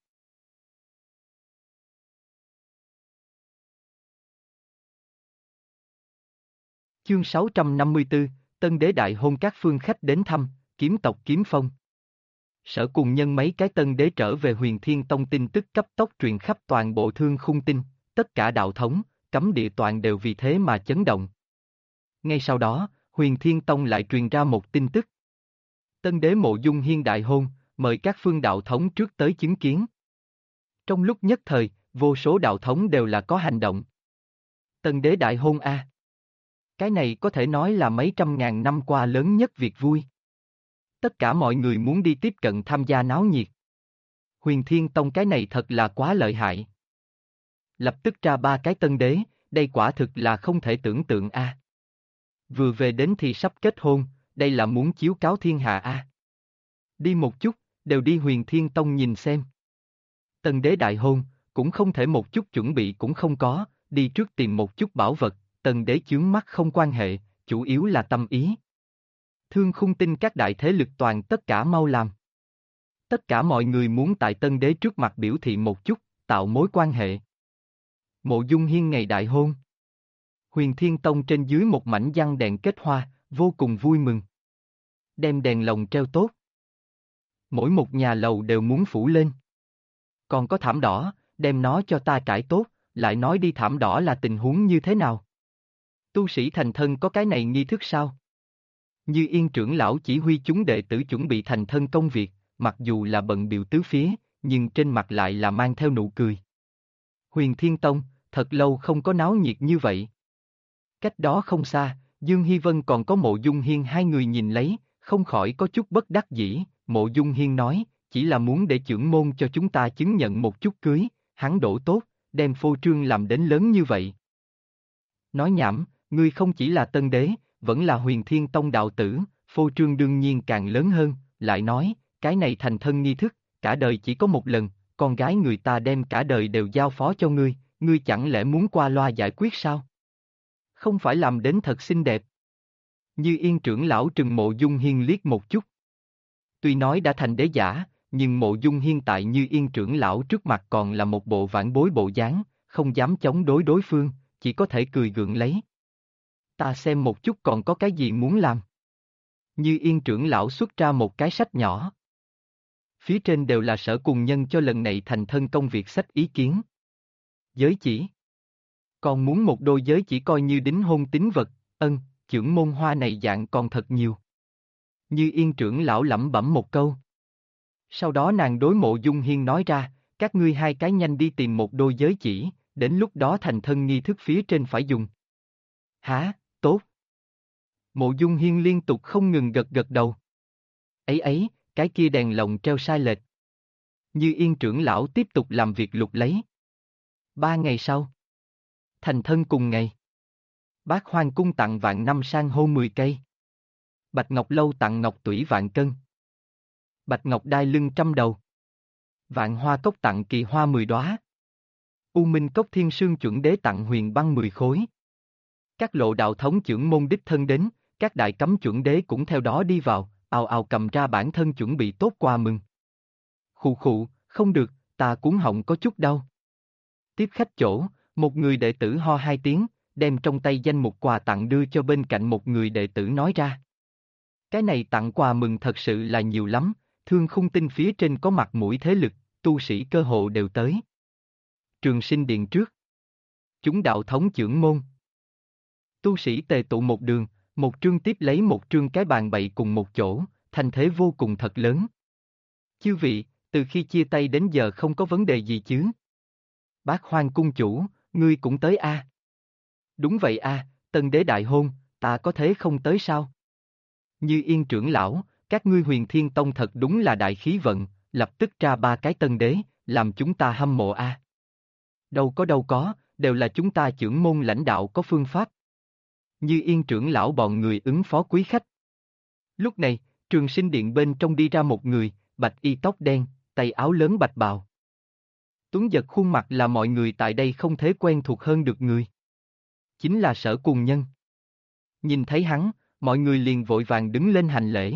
Chương 654, Tân Đế Đại Hôn các phương khách đến thăm, kiếm tộc Kiếm Phong. Sở Cùng Nhân mấy cái Tân Đế trở về Huyền Thiên Tông tin tức cấp tốc truyền khắp toàn bộ Thương Khung Tinh, tất cả đạo thống, cấm địa toàn đều vì thế mà chấn động. Ngay sau đó, Huyền Thiên Tông lại truyền ra một tin tức. Tân Đế Mộ Dung Hiên đại hôn, mời các phương đạo thống trước tới chứng kiến. Trong lúc nhất thời, vô số đạo thống đều là có hành động. Tân Đế đại hôn a. Cái này có thể nói là mấy trăm ngàn năm qua lớn nhất việc vui. Tất cả mọi người muốn đi tiếp cận tham gia náo nhiệt. Huyền Thiên Tông cái này thật là quá lợi hại. Lập tức ra 3 cái tân đế, đây quả thực là không thể tưởng tượng a. Vừa về đến thì sắp kết hôn, đây là muốn chiếu cáo thiên hạ a. Đi một chút, đều đi Huyền Thiên Tông nhìn xem. Tân đế đại hôn, cũng không thể một chút chuẩn bị cũng không có, đi trước tìm một chút bảo vật, tân đế chướng mắt không quan hệ, chủ yếu là tâm ý. Thương Khung Tinh các đại thế lực toàn tất cả mau làm. Tất cả mọi người muốn tại tân đế trước mặt biểu thị một chút, tạo mối quan hệ. Mộ Dung Hiên ngày đại hôn. Huyền Thiên Tông trên dưới một mảnh giăng đèn kết hoa, vô cùng vui mừng. Đem đèn lồng treo tốt. Mỗi một nhà lầu đều muốn phủ lên. Còn có thảm đỏ, đem nó cho ta trải tốt, lại nói đi thảm đỏ là tình huống như thế nào? Tu sĩ thành thân có cái này nghi thức sao? Như Yên trưởng lão chỉ huy chúng đệ tử chuẩn bị thành thân công việc, mặc dù là bận bịu tứ phía, nhưng trên mặt lại là mang theo nụ cười. Huyền Thiên Tông, thật lâu không có náo nhiệt như vậy. Cách đó không xa, Dương Hy Vân còn có Mộ Dung Hiên hai người nhìn lấy, không khỏi có chút bất đắc dĩ. Mộ Dung Hiên nói, chỉ là muốn để chưởng môn cho chúng ta chứng nhận một chút cưới, hắn đổ tốt, đem phô trương làm đến lớn như vậy. Nói nhảm, ngươi không chỉ là tân đế, vẫn là Huyền Thiên Tông đạo tử, phô trương đương nhiên càng lớn hơn, lại nói, cái này thành thân nghi thức, cả đời chỉ có một lần, con gái người ta đem cả đời đều giao phó cho ngươi chẳng lẽ muốn qua loa giải quyết sao? Không phải làm đến thật xinh đẹp. Như Yên trưởng lão trừng Mộ Dung Hiên liếc một chút. Tuy nói đã thành đế giả, nhưng Mộ Dung Hiên tại Như Yên trưởng lão trước mặt còn là một bộ vãn bối bộ dáng, không dám chống đối đối phương, chỉ có thể cười gượng lấy. Ta xem một chút còn có cái gì muốn làm. Như Yên trưởng lão xuất ra một cái sách nhỏ. Phía trên đều là Sở Cùng Nhân cho lần này thành thân công việc sách ý kiến. Giới chỉ. Còn muốn một đôi giới chỉ coi như đính hôn tín vật, chưởng môn hoa này dạng còn thật nhiều. Như Yên trưởng lão lẩm bẩm một câu. Sau đó nàng đối Mộ Dung Hiên nói ra, các ngươi hai cái nhanh đi tìm một đôi giới chỉ, đến lúc đó thành thân nghi thức phía trên phải dùng. Hả, tốt. Mộ Dung Hiên liên tục không ngừng gật gật đầu. Ấy ấy, cái kia đèn lồng treo sai lệch. Như Yên trưởng lão tiếp tục làm việc lục lấy. 3 ngày sau. Thành thân cùng ngày. Bác Hoang cung tặng vạn năm sang hô 10 cây. Bạch Ngọc Lâu tặng ngọc tủy vạn cân. Bạch Ngọc đai lưng 100 đầu. Vạn Hoa Cốc tặng kỳ hoa 10 đóa. U Minh Cốc Thiên Sương chuẩn đế tặng huyền băng 10 khối. Các lộ đạo thống chưởng môn đích thân đến, các đại cấm chuẩn đế cũng theo đó đi vào, ào ào cầm ra bản thân chuẩn bị tốt quà mừng. Khụ khụ, không được, ta cuống họng có chút đau. Tiếp khách chỗ, một người đệ tử ho 2 tiếng, đem trong tay danh mục quà tặng đưa cho bên cạnh một người đệ tử nói ra. Cái này tặng quà mừng thật sự là nhiều lắm, Thương Khung Tinh phía trên có mặt mũi thế lực, tu sĩ cơ hộ đều tới. Trường Sinh Điện trước. Chúng đạo thống chưởng môn. Tu sĩ tề tụ một đường, một trương tiếp lấy một trương cái bàn bậy cùng một chỗ, thành thế vô cùng thật lớn. Chư vị, từ khi chia tay đến giờ không có vấn đề gì chứ? Bác Hoang cung chủ, ngươi cũng tới a? Đúng vậy a, tân đế đại hôn, ta có thế không tới sao? Như Yên trưởng lão, các ngươi Huyền Thiên Tông thật đúng là đại khí vận, lập tức ra 3 cái tân đế, làm chúng ta hâm mộ a. Đâu có, đều là chúng ta chưởng môn lãnh đạo có phương pháp. Như Yên trưởng lão bọn người ứng phó quý khách. Lúc này, Trường Sinh Điện bên trong đi ra một người, bạch y tóc đen, tay áo lớn bạch bào. Tuấn giật khuôn mặt là mọi người tại đây không thể quen thuộc hơn được người. Chính là Sở Cuồng Nhân. Nhìn thấy hắn, mọi người liền vội vàng đứng lên hành lễ.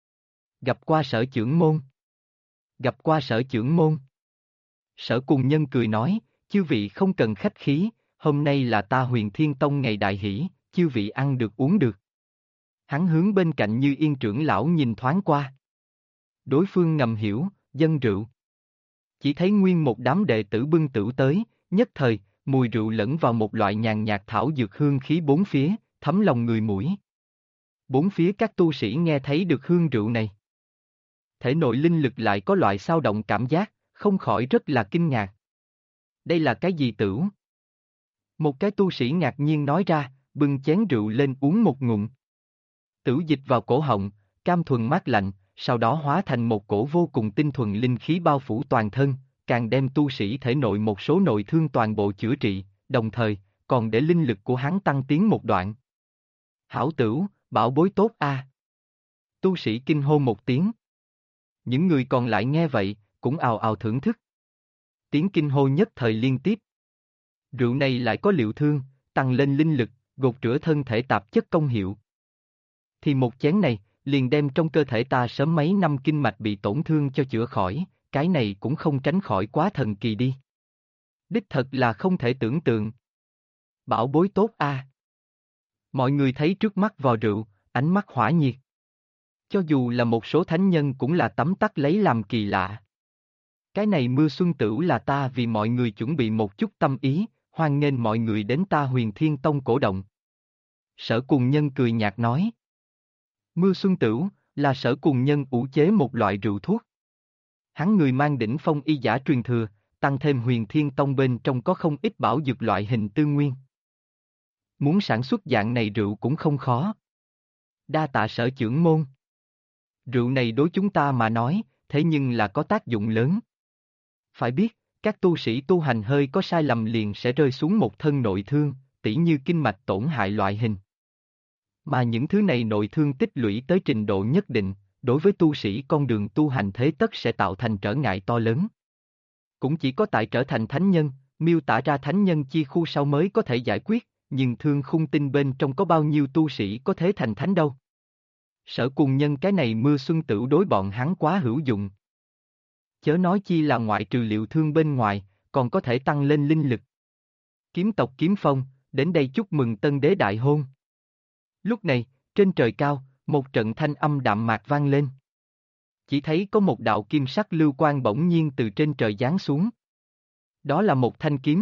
Gặp qua Sở trưởng môn. Gặp qua Sở trưởng môn. Sở Cuồng Nhân cười nói, chư vị không cần khách khí, hôm nay là ta Huyền Thiên Tông ngày đại hỷ, chư vị ăn được uống được. Hắn hướng bên cạnh Như Yên trưởng lão nhìn thoáng qua. Đối phương ngầm hiểu, dâng rượu. Chỉ thấy nguyên một đám đệ tử bưng tửu tới, nhất thời, mùi rượu lẫn vào một loại nhàn nhạt thảo dược hương khí bốn phía, thấm lòng người mũi. Bốn phía các tu sĩ nghe thấy được hương rượu này. Thể nội linh lực lại có loại xao động cảm giác, không khỏi rất là kinh ngạc. Đây là cái gì tửu? Một cái tu sĩ ngạc nhiên nói ra, bưng chén rượu lên uống một ngụm. Tửu dịch vào cổ họng, cam thuần mát lạnh, sau đó hóa thành một cổ vô cùng tinh thuần linh khí bao phủ toàn thân, càng đem tu sĩ thể nội một số nội thương toàn bộ chữa trị, đồng thời, còn để linh lực của hắn tăng tiến một đoạn. Hảo tửu, bảo bối tốt a. Tu sĩ kinh hô một tiếng. Những người còn lại nghe vậy, cũng ào ào thưởng thức. Tiếng kinh hô nhất thời liên tiếp. Rượu này lại có liệu thương, tăng lên linh lực, gột rửa thân thể tạp chất công hiệu. Thì một chén này, liền đem trong cơ thể ta sớm mấy năm kinh mạch bị tổn thương cho chữa khỏi, cái này cũng không tránh khỏi quá thần kỳ đi. Đích thật là không thể tưởng tượng. Bảo bối tốt a. Mọi người thấy trước mắt vò rượu, ánh mắt hỏa nhiệt. Cho dù là một số thánh nhân cũng là tấm tắc lấy làm kỳ lạ. Cái này mưa xuân tửu là ta vì mọi người chuẩn bị một chút tâm ý, hoan nghênh mọi người đến ta Huyền Thiên Tông cổ động. Sở Cuồng Nhân cười nhạt nói. Mưa xuân tửu là Sở Cuồng Nhân ủ chế một loại rượu thuốc. Hắn người mang đỉnh phong y giả truyền thừa, tăng thêm Huyền Thiên Tông bên trong có không ít bảo dược loại hình tư nguyên. Muốn sản xuất dạng này rượu cũng không khó. Đa tạ Sở trưởng môn. Rượu này đối chúng ta mà nói, thế nhưng là có tác dụng lớn. Phải biết, các tu sĩ tu hành hơi có sai lầm liền sẽ rơi xuống một thân nội thương, tỉ như kinh mạch tổn hại loại hình. Mà những thứ này nội thương tích lũy tới trình độ nhất định, đối với tu sĩ con đường tu hành thế tất sẽ tạo thành trở ngại to lớn. Cũng chỉ có tại trở thành thánh nhân, miêu tả ra thánh nhân chi khu sau mới có thể giải quyết, nhưng Thương Khung Tinh bên trong có bao nhiêu tu sĩ có thể thành thánh đâu. Sở Cuồng Nhân cái này mưa xuân tửu đối bọn hắn quá hữu dụng. Chớ nói chi là ngoại trừ liệu thương bên ngoài, còn có thể tăng lên linh lực. Kiếm tộc Kiếm Phong, đến đây chúc mừng tân đế đại hôn. Lúc này, trên trời cao, một trận thanh âm đạm mạc vang lên. Chỉ thấy có một đạo kim sắc lưu quang bỗng nhiên từ trên trời giáng xuống. Đó là một thanh kiếm.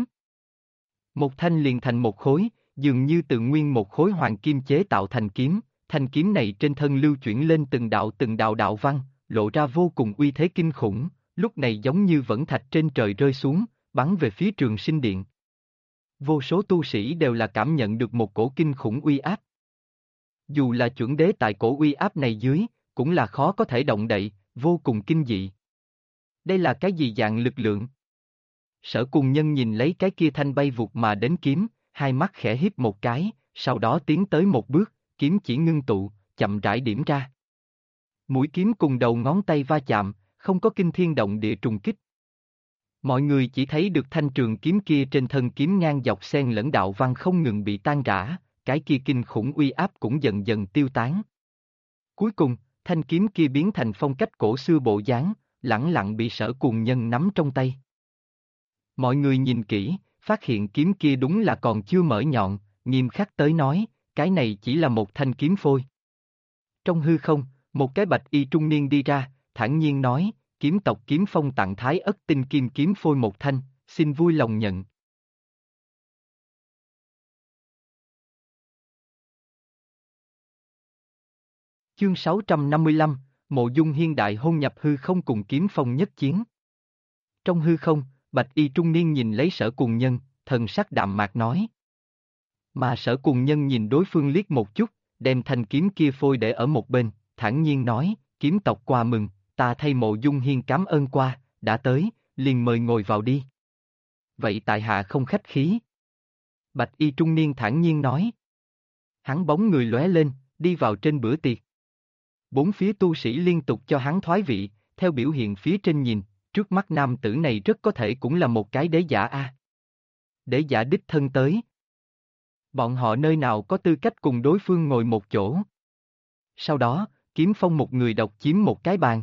Một thanh liền thành một khối, dường như từ nguyên một khối hoàng kim chế tạo thành kiếm. Thanh kiếm này trên thân lưu chuyển lên từng đạo đạo văn, lộ ra vô cùng uy thế kinh khủng, lúc này giống như vẫn thạch trên trời rơi xuống, bắn về phía Trường Sinh Điện. Vô số tu sĩ đều là cảm nhận được một cổ kinh khủng uy áp. Dù là chuẩn đế tại cổ uy áp này dưới, cũng là khó có thể động đậy, vô cùng kinh dị. Đây là cái gì dạng lực lượng? Sở Cùng Nhân nhìn lấy cái kia thanh bay vụt mà đến kiếm, hai mắt khẽ híp một cái, sau đó tiến tới một bước, kiếm chỉ ngưng tụ, chậm rãi điểm ra. Mũi kiếm cùng đầu ngón tay va chạm, không có kinh thiên động địa trùng kích. Mọi người chỉ thấy được thanh trường kiếm kia trên thân kiếm ngang dọc xen lẫn đạo văn không ngừng bị tan rã, cái kia kinh khủng uy áp cũng dần dần tiêu tán. Cuối cùng, thanh kiếm kia biến thành phong cách cổ xưa bộ dáng, lẳng lặng bị Sở Cùng Nhân nắm trong tay. Mọi người nhìn kỹ, phát hiện kiếm kia đúng là còn chưa mở nhọn, nghiêm khắc tới nói, cái này chỉ là một thanh kiếm phôi. Trong hư không, một cái bạch y trung niên đi ra, thản nhiên nói, kiếm tộc Kiếm Phong tặng Thái Ất Tinh Kim kiếm phôi một thanh, xin vui lòng nhận. Chương 655, Mộ Dung Hiên đại hôn nhập hư không cùng Kiếm Phong nhất chiến. Trong hư không, bạch y trung niên nhìn lấy Sở Cùng Nhân, thần sắc đạm mạc nói. Mà Sở Cùng Nhân nhìn đối phương liếc một chút, đem thanh kiếm kia phôi để ở một bên, thản nhiên nói, kiếm tộc quà mừng, ta thay Mộ Dung Hiên cảm ơn qua, đã tới, liền mời ngồi vào đi. Vậy tại hạ không khách khí. Bạch y trung niên thản nhiên nói. Hắn bóng người lóe lên, đi vào trên bữa tiệc. Bốn phía tu sĩ liên tục cho hắn thoái vị, theo biểu hiện phía trên nhìn, trước mắt nam tử này rất có thể cũng là một cái đế giả a. Đế giả đích thân tới. Bọn họ nơi nào có tư cách cùng đối phương ngồi một chỗ. Sau đó, Kiếm Phong một người độc chiếm một cái bàn.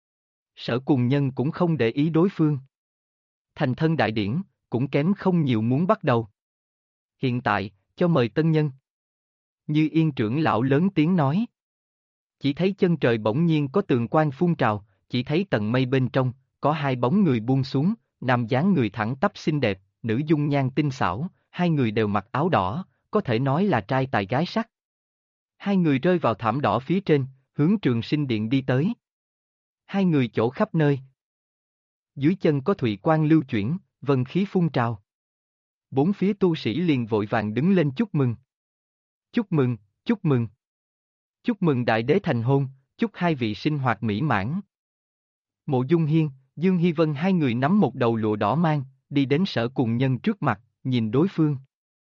Sở Cùng Nhân cũng không để ý đối phương. Thành thân đại điển, cũng kém không nhiều muốn bắt đầu. Hiện tại, cho mời tân nhân. Như Yên trưởng lão lớn tiếng nói. Chỉ thấy chân trời bỗng nhiên có tường quang phun trào, chỉ thấy tầng mây bên trong, có hai bóng người buông xuống, nam dáng người thẳng tắp xinh đẹp, nữ dung nhan tinh xảo, hai người đều mặc áo đỏ, có thể nói là trai tài gái sắc. Hai người rơi vào thảm đỏ phía trên, hướng Trường Sinh Điện đi tới. Hai người chỗ khắp nơi. Dưới chân có thụy quang lưu chuyển, vân khí phun trào. Bốn phía tu sĩ liền vội vàng đứng lên chúc mừng. Chúc mừng, chúc mừng. Chúc mừng đại đế thành hôn, chúc hai vị sinh hoạt mỹ mãn. Mộ Dung Hiên, Dương Hy Vân hai người nắm một đầu lụa đỏ mang, đi đến Sở Cùng Nhân trước mặt, nhìn đối phương.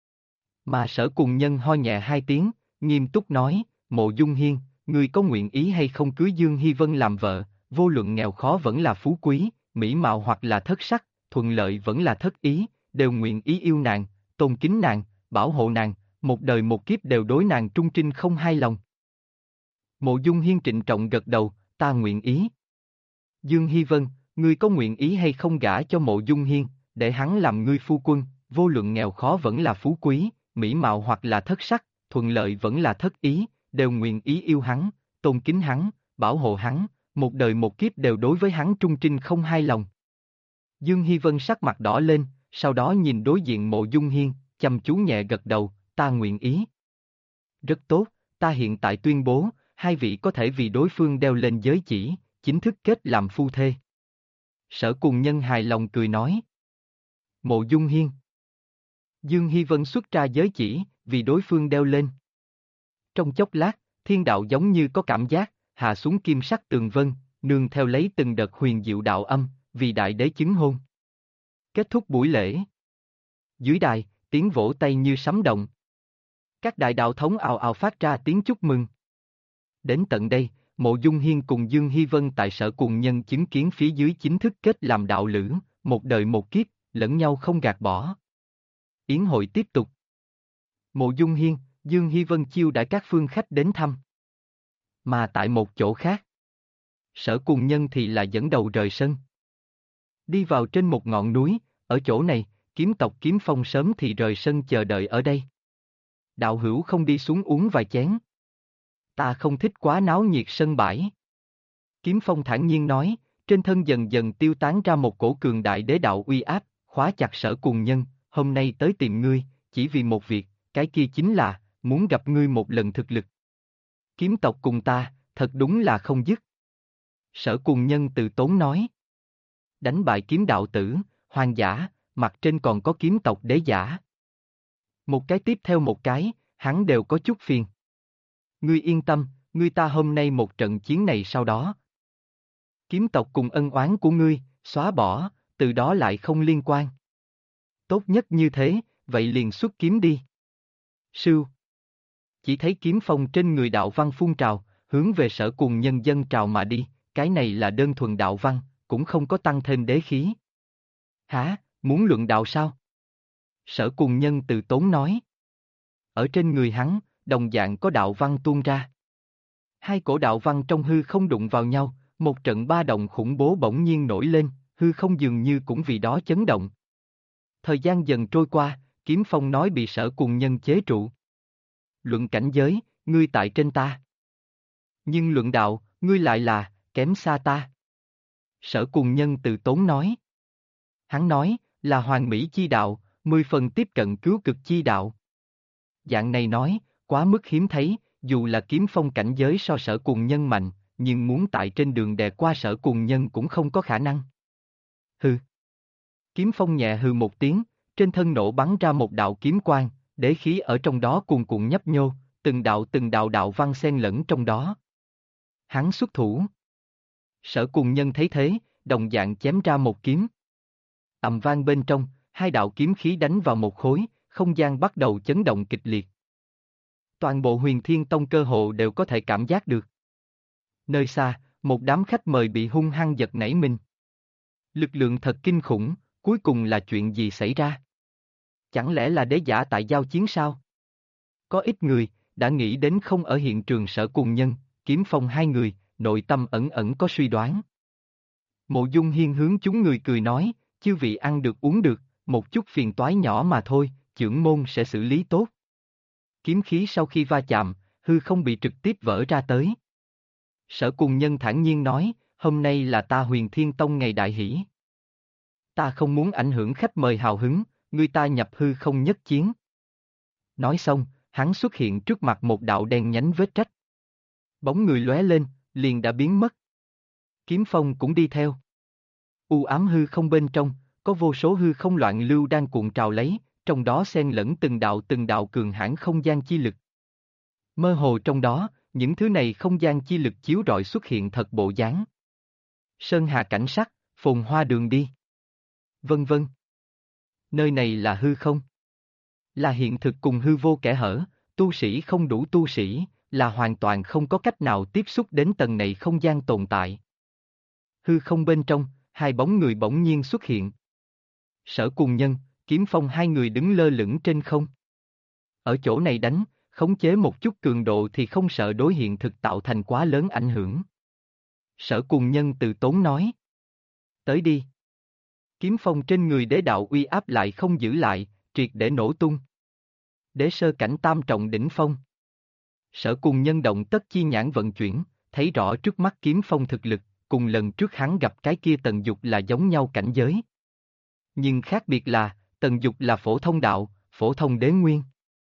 Mà Sở Cùng Nhân ho nhẹ hai tiếng, nghiêm túc nói, Mộ Dung Hiên, ngươi có nguyện ý hay không cưới Dương Hy Vân làm vợ, vô luận nghèo khó vẫn là phú quý, mỹ mạo hoặc là thất sắc, thuận lợi vẫn là thất ý, đều nguyện ý yêu nàng, tôn kính nàng, bảo hộ nàng, một đời một kiếp đều đối nàng trung trinh không hai lòng. Mộ Dung Hiên trịnh trọng gật đầu, ta nguyện ý. Dương Hy Vân, ngươi có nguyện ý hay không gả cho Mộ Dung Hiên, để hắn làm ngươi phu quân, vô luận nghèo khó vẫn là phú quý, mỹ mạo hoặc là thất sắc, thuận lợi vẫn là thất ý, đều nguyện ý yêu hắn, tôn kính hắn, bảo hộ hắn, một đời một kiếp đều đối với hắn trung trinh không hai lòng. Dương Hy Vân sắc mặt đỏ lên, sau đó nhìn đối diện Mộ Dung Hiên, chăm chú nhẹ gật đầu, ta nguyện ý. Rất tốt, ta hiện tại tuyên bố, hai vị có thể vì đối phương đeo lên giới chỉ, chính thức kết làm phu thê. Sở Cùng Nhân hài lòng cười nói. Mộ Dung Hiên. Dương Hy Vân xuất ra giới chỉ, vì đối phương đeo lên. Trong chốc lát, thiên đạo giống như có cảm giác, hạ xuống kim sắc tường vân, nương theo lấy từng đợt huyền diệu đạo âm, vì đại đế chứng hôn. Kết thúc buổi lễ. Dưới đài, tiếng vỗ tay như sấm động. Các đại đạo thống ào ào phát ra tiếng chúc mừng. Đến tận đây, Mộ Dung Hiên cùng Dương Hy Vân tại Sở Cùng Nhân chứng kiến phía dưới chính thức kết làm đạo lữ, một đời một kiếp, lẫn nhau không gạt bỏ. Yến hội tiếp tục. Mộ Dung Hiên, Dương Hy Vân chiêu đãi các phương khách đến thăm. Mà tại một chỗ khác, Sở Cùng Nhân thì là dẫn đầu rời sân. Đi vào trên một ngọn núi, ở chỗ này, kiếm tộc Kiếm Phong sớm thì rời sân chờ đợi ở đây. Đạo hữu không đi xuống uống vài chén. Ta không thích quá náo nhiệt sân bãi. Kiếm Phong thản nhiên nói, trên thân dần dần tiêu tán ra một cổ cường đại đế đạo uy áp, khóa chặt Sở Cùng Nhân, hôm nay tới tìm ngươi, chỉ vì một việc, cái kia chính là, muốn gặp ngươi một lần thực lực. Kiếm tộc cùng ta, thật đúng là không dứt. Sở Cùng Nhân từ tốn nói. Đánh bại kiếm đạo tử, hoàng giả, mặt trên còn có kiếm tộc đế giả. Một cái tiếp theo một cái, hắn đều có chút phiền. Ngươi yên tâm, ngươi ta hôm nay một trận chiến này sau đó. Kiếm tộc cùng ân oán của ngươi, xóa bỏ, từ đó lại không liên quan. Tốt nhất như thế, vậy liền xuất kiếm đi. Sưu. Chỉ thấy kiếm phong trên người đạo văn phun trào, hướng về Sở Cùng Nhân dân trào mà đi, cái này là đơn thuần đạo văn, cũng không có tăng thêm đế khí. Hả, muốn luận đạo sao? Sở Cùng Nhân từ tốn nói. Ở trên người hắn, đồng dạng có đạo văn tuôn ra. Hai cổ đạo văn trong hư không đụng vào nhau, một trận ba động khủng bố bỗng nhiên nổi lên, hư không dường như cũng vì đó chấn động. Thời gian dần trôi qua, kiếm phong nói bị Sở Cùng Nhân chế trụ. Luận cảnh giới, ngươi tại trên ta. Nhưng luận đạo, ngươi lại là, kém xa ta. Sở Cùng Nhân từ tốn nói. Hắn nói, là hoàn mỹ chi đạo, 10 phần tiếp cận cứu cực chi đạo. Dạng này nói, quá mức hiếm thấy, dù là kiếm phong cảnh giới so Sở Cùng Nhân mạnh, nhưng muốn tại trên đường đè qua Sở Cùng Nhân cũng không có khả năng. Hừ. Kiếm phong nhẹ hừ một tiếng, trên thân nổ bắn ra một đạo kiếm quang, đế khí ở trong đó cuồn cuộn nhấp nhô, từng đạo đạo văn xen lẫn trong đó. Hắn xuất thủ. Sở Cùng Nhân thấy thế, đồng dạng chém ra một kiếm. Ầm vang bên trong, hai đạo kiếm khí đánh vào một khối, không gian bắt đầu chấn động kịch liệt. Toàn bộ Huyền Thiên Tông cơ hồ đều có thể cảm giác được. Nơi xa, một đám khách mời bị hung hăng giật nảy mình. Lực lượng thật kinh khủng, cuối cùng là chuyện gì xảy ra? Chẳng lẽ là đế giả tại giao chiến sao? Có ít người, đã nghĩ đến không ở hiện trường Sở Cùng Nhân, Kiếm Phong hai người, nội tâm ẩn ẩn có suy đoán. Mộ Dung Hiên hướng chúng người cười nói, chư vị ăn được uống được, một chút phiền toái nhỏ mà thôi, chưởng môn sẽ xử lý tốt. Kiếm khí sau khi va chạm, hư không bị trực tiếp vỡ ra tới. Sở Cùng Nhân thản nhiên nói, hôm nay là ta Huyền Thiên Tông ngày đại hỷ. Ta không muốn ảnh hưởng khách mời hào hứng, người ta nhập hư không nhất chiến. Nói xong, hắn xuất hiện trước mặt một đạo đen nhánh vết rách. Bóng người lóe lên, liền đã biến mất. Kiếm phong cũng đi theo. U ám hư không bên trong, có vô số hư không loạn lưu đang cuộn trào lấy, trong đó xen lẫn từng đạo cường hãn không gian chi lực. Mơ hồ trong đó, những thứ này không gian chi lực chiếu rọi xuất hiện thật bộ dáng. Sơn hà cảnh sắc, phồn hoa đường đi. Vân vân. Nơi này là hư không. Là hiện thực cùng hư vô kẽ hở, tu sĩ không đủ tu sĩ, là hoàn toàn không có cách nào tiếp xúc đến tầng này không gian tồn tại. Hư không bên trong, hai bóng người bỗng nhiên xuất hiện. Sở Cùng Nhân, Kiếm Phong hai người đứng lơ lửng trên không. Ở chỗ này đánh, khống chế một chút cường độ thì không sợ đối hiện thực tạo thành quá lớn ảnh hưởng. Sở Cùng Nhân từ tốn nói. Tới đi. Kiếm phong trên người đế đạo uy áp lại không giữ lại, triệt để nổ tung. Đế sơ cảnh tam trọng đỉnh phong. Sở Cùng Nhân động tất chi nhãn vận chuyển, thấy rõ trước mắt kiếm phong thực lực, cùng lần trước hắn gặp cái kia Tần Dục là giống nhau cảnh giới. Nhưng khác biệt là, Tần Dục là phổ thông đạo, phổ thông đế nguyên.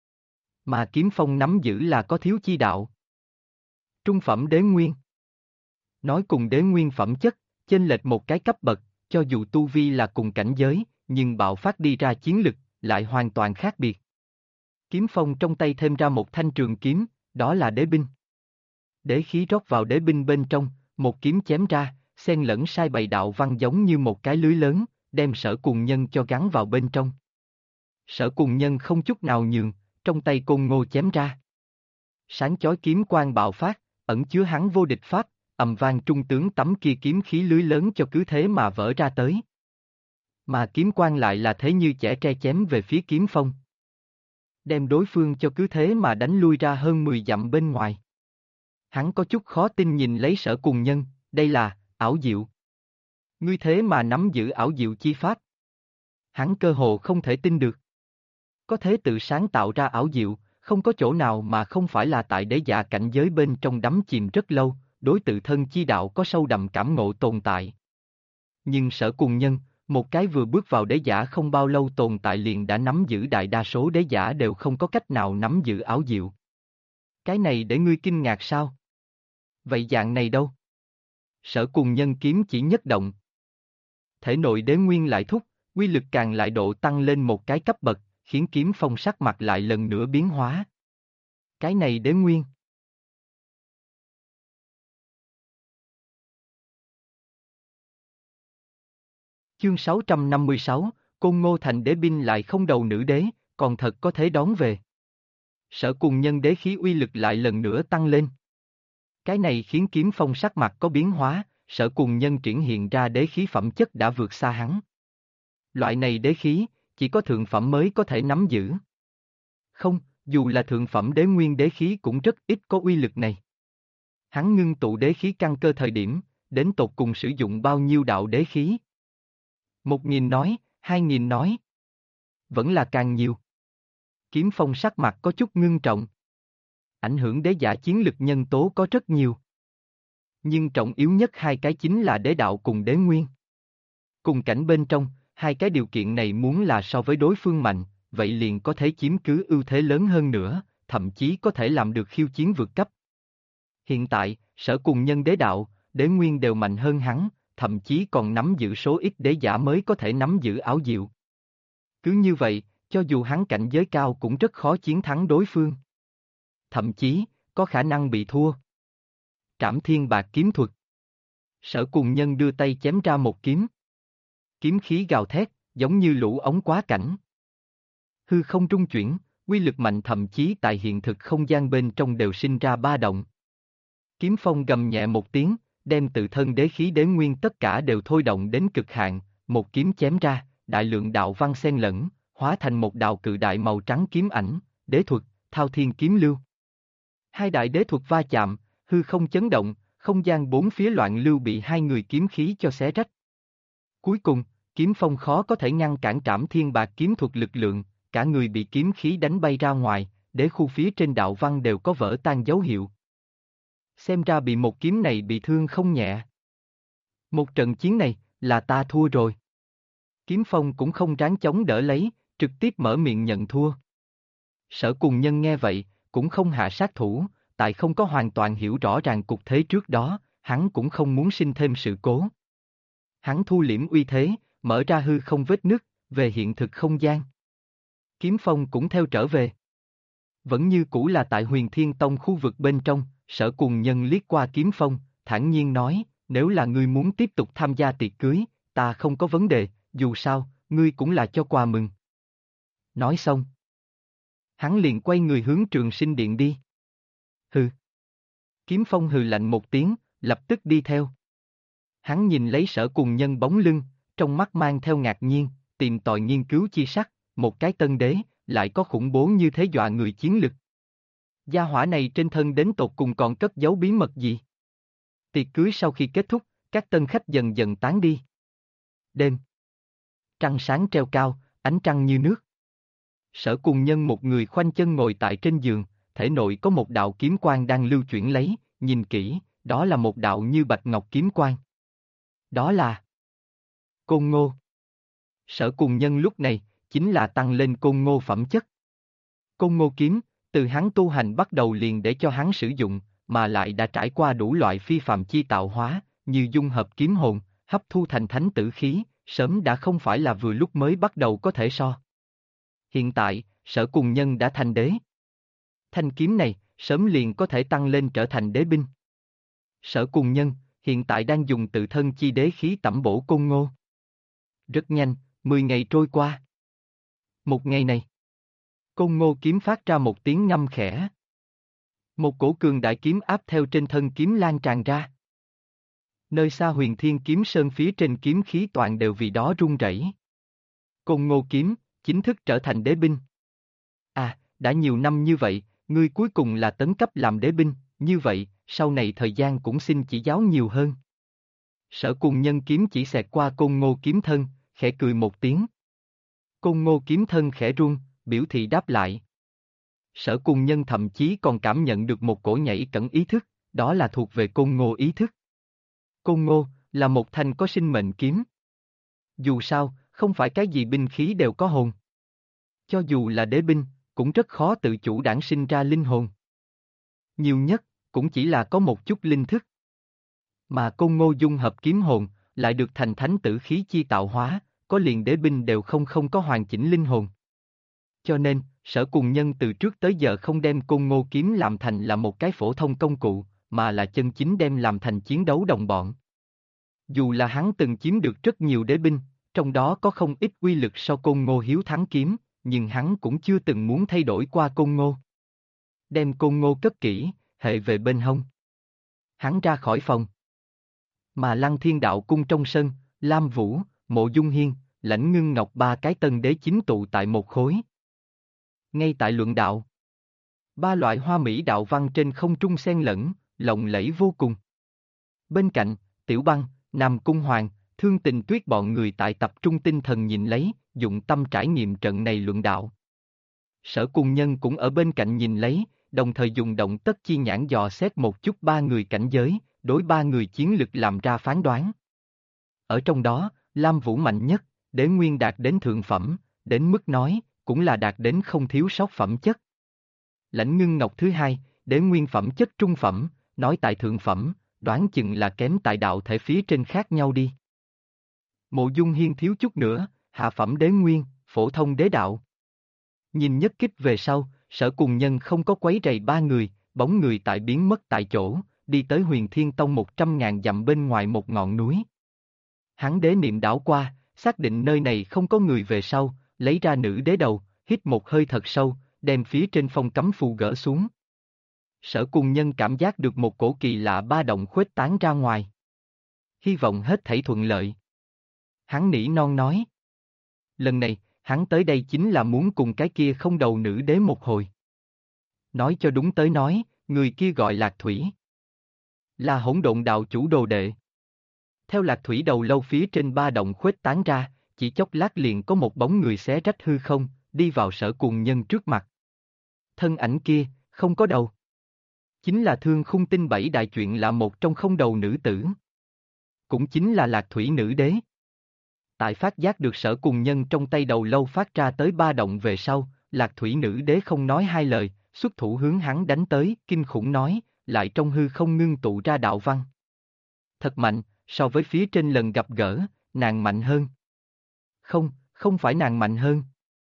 Mà kiếm phong nắm giữ là có thiếu chi đạo. Trung phẩm đế nguyên. Nói cùng đế nguyên phẩm chất, chênh lệch một cái cấp bậc, cho dù tu vi là cùng cảnh giới, nhưng bạo phát đi ra chiến lực, lại hoàn toàn khác biệt. Kiếm phong trong tay thêm ra một thanh trường kiếm, đó là đế binh. Đế khí rót vào đế binh bên trong, một kiếm chém ra, xen lẫn sai bày đạo văn giống như một cái lưới lớn, đem Sở Cùng Nhân cho gắn vào bên trong. Sở Cùng Nhân không chút nào nhường, trong tay côn ngô chém ra. Sáng chói kiếm quang bạo phát, ẩn chứa hắn vô địch pháp, ầm vang trung tướng tấm kia kiếm khí lưới lớn cho cứ thế mà vỡ ra tới. Mà kiếm quang lại là thế như chẻ tre chém về phía kiếm phong. Đem đối phương cho cứ thế mà đánh lui ra hơn 10 dặm bên ngoài. Hắn có chút khó tin nhìn lấy Sở Cùng Nhân, đây là, ảo diệu. Ngươi thế mà nắm giữ ảo diệu chi pháp. Hắn cơ hồ không thể tin được. Có thế tự sáng tạo ra ảo diệu, không có chỗ nào mà không phải là tại đế giả cảnh giới bên trong đắm chìm rất lâu, đối tự thân chi đạo có sâu đậm cảm ngộ tồn tại. Nhưng Sở Cùng Nhân, một cái vừa bước vào đế giả không bao lâu tồn tại liền đã nắm giữ đại đa số đế giả đều không có cách nào nắm giữ ảo diệu. Cái này để ngươi kinh ngạc sao? Vậy dạng này đâu? Sở Cùng Nhân kiếm chỉ nhất động. Thể nội đế nguyên lại thúc, quy lực càng lại độ tăng lên một cái cấp bậc, khiến Kiếm Phong sắc mặt lại lần nữa biến hóa. Cái này đế nguyên. Chương 656, Côn Ngô thành đế binh lại không đầu nữ đế, còn thật có thể đón về. Sở Cùng Nhân đế khí uy lực lại lần nữa tăng lên. Cái này khiến Kiếm Phong sắc mặt có biến hóa, Sở Cùng Nhân triển hiện ra đế khí phẩm chất đã vượt xa hắn. Loại này đế khí, chỉ có thượng phẩm mới có thể nắm giữ. Không, dù là thượng phẩm đế nguyên đế khí cũng rất ít có uy lực này. Hắn ngưng tụ đế khí căn cơ thời điểm, đến tột cùng sử dụng bao nhiêu đạo đế khí? 1.000 nói, 2.000 nói. Vẫn là càng nhiều. Kiếm Phong sắc mặt có chút ngưng trọng. Ảnh hưởng đế giả chiến lực nhân tố có rất nhiều. Nhưng trọng yếu nhất hai cái chính là đế đạo cùng đế nguyên. Cùng cảnh bên trong, hai cái điều kiện này muốn là so với đối phương mạnh, vậy liền có thể chiếm cứ ưu thế lớn hơn nữa, thậm chí có thể làm được khiêu chiến vượt cấp. Hiện tại, Sở Cùng Nhân đế đạo, đế nguyên đều mạnh hơn hắn, thậm chí còn nắm giữ số ít đế giả mới có thể nắm giữ ảo diệu. Cứ như vậy, cho dù hắn cảnh giới cao cũng rất khó chiến thắng đối phương. Thậm chí, có khả năng bị thua. Trảm Thiên Bạc kiếm thuật. Sở Cùng Nhân đưa tay chém ra một kiếm. Kiếm khí gào thét, giống như lũ ống quá cảnh. Hư không trung chuyển, quy lực mạnh thậm chí tại hiện thực không gian bên trong đều sinh ra ba động. Kiếm Phong gầm nhẹ một tiếng, đem tự thân đế khí đế nguyên tất cả đều thôi động đến cực hạn, một kiếm chém ra, đại lượng đạo văn xen lẫn, hóa thành một đạo cự đại màu trắng kiếm ảnh, đế thuật, Thao Thiên kiếm lưu. Hai đại đế thuật va chạm, hư không chấn động, không gian bốn phía loạn lưu bị hai người kiếm khí cho xé rách. Cuối cùng, Kiếm Phong khó có thể ngăn cản Trảm Thiên Bạc kiếm thuật lực lượng, cả người bị kiếm khí đánh bay ra ngoài, đế khu phía trên đạo văn đều có vỡ tan dấu hiệu. Xem ra bị một kiếm này bị thương không nhẹ. Một trận chiến này, là ta thua rồi. Kiếm Phong cũng không ráng chống đỡ lấy, trực tiếp mở miệng nhận thua. Sở Cùng Nhân nghe vậy, cũng không hạ sát thủ, tại không có hoàn toàn hiểu rõ ràng cục thế trước đó, hắn cũng không muốn sinh thêm sự cố. Hắn thu liễm uy thế, mở ra hư không vết nứt, về hiện thực không gian. Kiếm Phong cũng theo trở về. Vẫn như cũ là tại Huyền Thiên Tông khu vực bên trong, Sở Cùng Nhân liếc qua Kiếm Phong, thản nhiên nói, nếu là ngươi muốn tiếp tục tham gia tiệc cưới, ta không có vấn đề, dù sao, ngươi cũng là cho quà mừng. Nói xong, hắn liền quay người hướng Trường Sinh Điện đi. Hừ. Kiếm Phong hừ lạnh một tiếng, lập tức đi theo. Hắn nhìn lấy Sở Cùng Nhân bóng lưng, trong mắt mang theo ngạc nhiên, tìm tòi nghiên cứu chi sắc, một cái tân đế, lại có khủng bố như thế dọa người chiến lực. Gia hỏa này trên thân đến tột cùng còn cất giấu bí mật gì? Tiệc cưới sau khi kết thúc, các tân khách dần dần tán đi. Đêm. Trăng sáng treo cao, ánh trăng như nước. Sở Cùng Nhân một người khoanh chân ngồi tại trên giường, thể nội có một đạo kiếm quang đang lưu chuyển lấy, nhìn kỹ, đó là một đạo như bạch ngọc kiếm quang. Đó là Côn Ngô. Sở Cùng Nhân lúc này, chính là tăng lên Côn Ngô phẩm chất. Côn Ngô kiếm, từ hắn tu hành bắt đầu liền để cho hắn sử dụng, mà lại đã trải qua đủ loại phi phàm chi tạo hóa, như dung hợp kiếm hồn, hấp thu thành thánh tử khí, sớm đã không phải là vừa lúc mới bắt đầu có thể so. Hiện tại, Sở Cùng Nhân đã thành đế. Thanh kiếm này, sớm liền có thể tăng lên trở thành đế binh. Sở Cùng Nhân, hiện tại đang dùng tự thân chi đế khí tẩm bổ Côn Ngô. Rất nhanh, 10 ngày trôi qua. Một ngày này, Côn Ngô kiếm phát ra một tiếng ngâm khẽ. Một cổ cường đại kiếm áp theo trên thân kiếm lan tràn ra. Nơi xa Huyền Thiên kiếm sơn phía trên kiếm khí toàn đều vì đó rung rẩy. Côn Ngô kiếm, chính thức trở thành đế binh. À, đã nhiều năm như vậy, ngươi cuối cùng là tấn cấp làm đế binh, như vậy, sau này thời gian cũng xin chỉ giáo nhiều hơn. Sở Cùng Nhân kiếm chỉ xẹt qua Côn Ngô kiếm thân, khẽ cười một tiếng. Côn Ngô kiếm thân khẽ run, biểu thị đáp lại. Sở Cùng Nhân thậm chí còn cảm nhận được một cổ nhảy cẩn ý thức, đó là thuộc về Côn Ngô ý thức. Côn Ngô, là một thanh có sinh mệnh kiếm. Dù sao, không phải cái gì binh khí đều có hồn. Cho dù là đế binh, cũng rất khó tự chủ đản sinh ra linh hồn. Nhiều nhất, cũng chỉ là có một chút linh thức. Mà Côn Ngô dung hợp kiếm hồn, lại được thành thánh tử khí chi tạo hóa, có liền đế binh đều không có hoàn chỉnh linh hồn. Cho nên, Sở Cùng Nhân từ trước tới giờ không đem Côn Ngô kiếm làm thành là một cái phổ thông công cụ, mà là chân chính đem làm thành chiến đấu đồng bọn. Dù là hắn từng chiếm được rất nhiều đế binh, trong đó có không ít uy lực sau Côn Ngô hiếu thắng kiếm, nhưng hắn cũng chưa từng muốn thay đổi qua Côn Ngô. Đem Côn Ngô cất kỹ, hệ về bên hông. Hắn ra khỏi phòng. Mà Lăng Thiên Đạo cung trong sân, Lam Vũ, Mộ Dung Hiên, Lãnh Ngưng Ngọc ba cái tân đế chính tụ tại một khối. Ngay tại luận đạo, ba loại hoa mỹ đạo văn trên không trung xen lẫn, lộng lẫy vô cùng. Bên cạnh, Tiểu Băng, Nam Cung Hoàng, Thương Tình Tuyết bọn người tại tập trung tinh thần nhìn lấy, dụng tâm trải nghiệm trận này luận đạo. Sở Cùng Nhân cũng ở bên cạnh nhìn lấy, đồng thời dùng động tất chi nhãn dò xét một chút ba người cảnh giới, đối ba người chiến lực làm ra phán đoán. Ở trong đó, Lam Vũ mạnh nhất, Đế Nguyên đạt đến thượng phẩm, đến mức nói, cũng là đạt đến không thiếu sót phẩm chất. Lãnh Ngưng Ngọc thứ hai, Đế Nguyên phẩm chất trung phẩm, nói tại thượng phẩm, đoán chừng là kém tại đạo thể phía trên khác nhau đi. Mộ Dung Hiên thiếu chút nữa, hạ phẩm Đế Nguyên, phổ thông đế đạo. Nhìn nhất kích về sau, Sở Cùng Nhân không có quấy rầy ba người, bóng người tại biến mất tại chỗ, đi tới Huyền Thiên Tông 100.000 dặm bên ngoài một ngọn núi. Hắn đế niệm đảo qua, xác định nơi này không có người về sau, lấy ra nữ đế đầu, hít một hơi thật sâu, đem phía trên phong cấm phù gỡ xuống. Sở Cùng Nhân cảm giác được một cổ kỳ lạ ba động khuếch tán ra ngoài. Hy vọng hết thảy thuận lợi. Hắn nỉ non nói. Lần này, hắn tới đây chính là muốn cùng cái kia không đầu nữ đế một hồi. Nói cho đúng tới nói, người kia gọi Lạc Thủy. Là Hỗn Độn đạo chủ đồ đệ. Theo Lạc Thủy đầu lâu phía trên ba động khuếch tán ra, chỉ chốc lát liền có một bóng người xé rách hư không, đi vào Sở Cùng Nhân trước mặt. Thân ảnh kia, không có đầu. Chính là Thương Khung Tinh Bảy đại chuyện là một trong không đầu nữ tử. Cũng chính là Lạc Thủy nữ đế. Tại phát giác được Sở Cùng Nhân trong tay đầu lâu phát ra tới ba động về sau, Lạc Thủy nữ đế không nói hai lời, xuất thủ hướng hắn đánh tới, kinh khủng nói, lại trong hư không ngưng tụ ra đạo văn. Thật mạnh, so với phía trên lần gặp gỡ, nàng mạnh hơn. Không, không phải nàng mạnh hơn.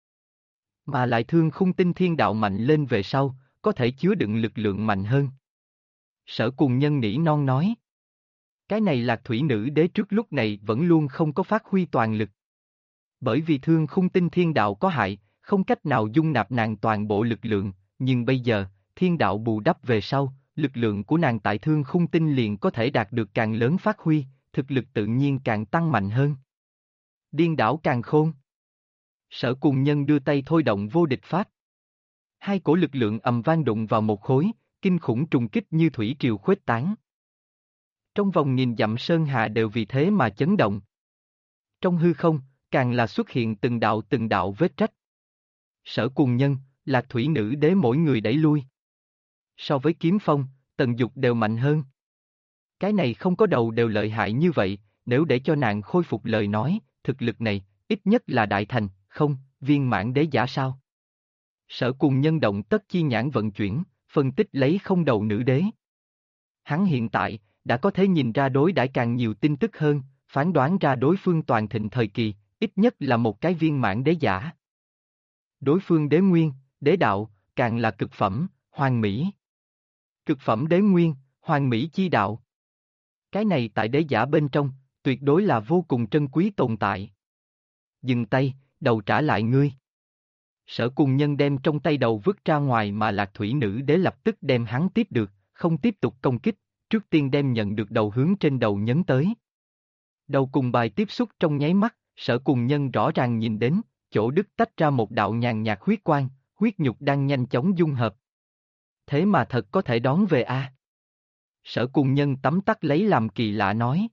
Mà lại Thương Khung Tinh thiên đạo mạnh lên về sau, có thể chứa đựng lực lượng mạnh hơn. Sở Cùng Nhân nỉ non nói. Cái này Lạc Thủy nữ đế trước lúc này vẫn luôn không có phát huy toàn lực. Bởi vì Thương Khung Tinh thiên đạo có hại, không cách nào dung nạp nàng toàn bộ lực lượng, nhưng bây giờ, thiên đạo bù đắp về sau, lực lượng của nàng tại Thương Khung Tinh liền có thể đạt được càng lớn phát huy, thực lực tự nhiên càng tăng mạnh hơn. Điên đảo càng khôn. Sở Cùng Nhân đưa tay thôi động vô địch pháp. Hai cổ lực lượng ầm vang đụng vào một khối, kinh khủng trùng kích như thủy triều khuếch tán. Trong vòng nghìn dặm sơn hà đều vì thế mà chấn động. Trong hư không, càng là xuất hiện từng đạo vết rách. Sở Cùng Nhân, Lạc Thủy nữ đế mỗi người đẩy lui. So với Kiếm Phong, Tần Dục đều mạnh hơn. Cái này không có đầu đều lợi hại như vậy, nếu để cho nàng khôi phục lời nói, thực lực này, ít nhất là đại thành, không, viên mãn đế giả sao. Sở Cùng Nhân động tất chi nhãn vận chuyển, phân tích lấy không đầu nữ đế. Hắn hiện tại, đã có thể nhìn ra đối đãi càng nhiều tin tức hơn, phán đoán ra đối phương toàn thịnh thời kỳ, ít nhất là một cái viên mãn đế giả. Đối phương đế nguyên, đế đạo, càng là cực phẩm, hoàn mỹ. Cực phẩm đế nguyên, hoàn mỹ chi đạo. Cái này tại đế giả bên trong, tuyệt đối là vô cùng trân quý tồn tại. Dừng tay, đầu trả lại ngươi. Sở Cùng Nhân đem trong tay đầu vứt ra ngoài mà Lạc Thủy nữ đế lập tức đem hắn tiếp được, không tiếp tục công kích, trước tiên đem nhận được đầu hướng trên đầu nhấn tới. Đầu cùng bài tiếp xúc trong nháy mắt, Sở Cùng Nhân rõ ràng nhìn đến, chỗ đứt tách ra một đạo nhàn nhạt huyết quang, huyết nhục đang nhanh chóng dung hợp. Thế mà thật có thể đón về a. Sở Cùng Nhân tấm tắc lấy làm kỳ lạ nói.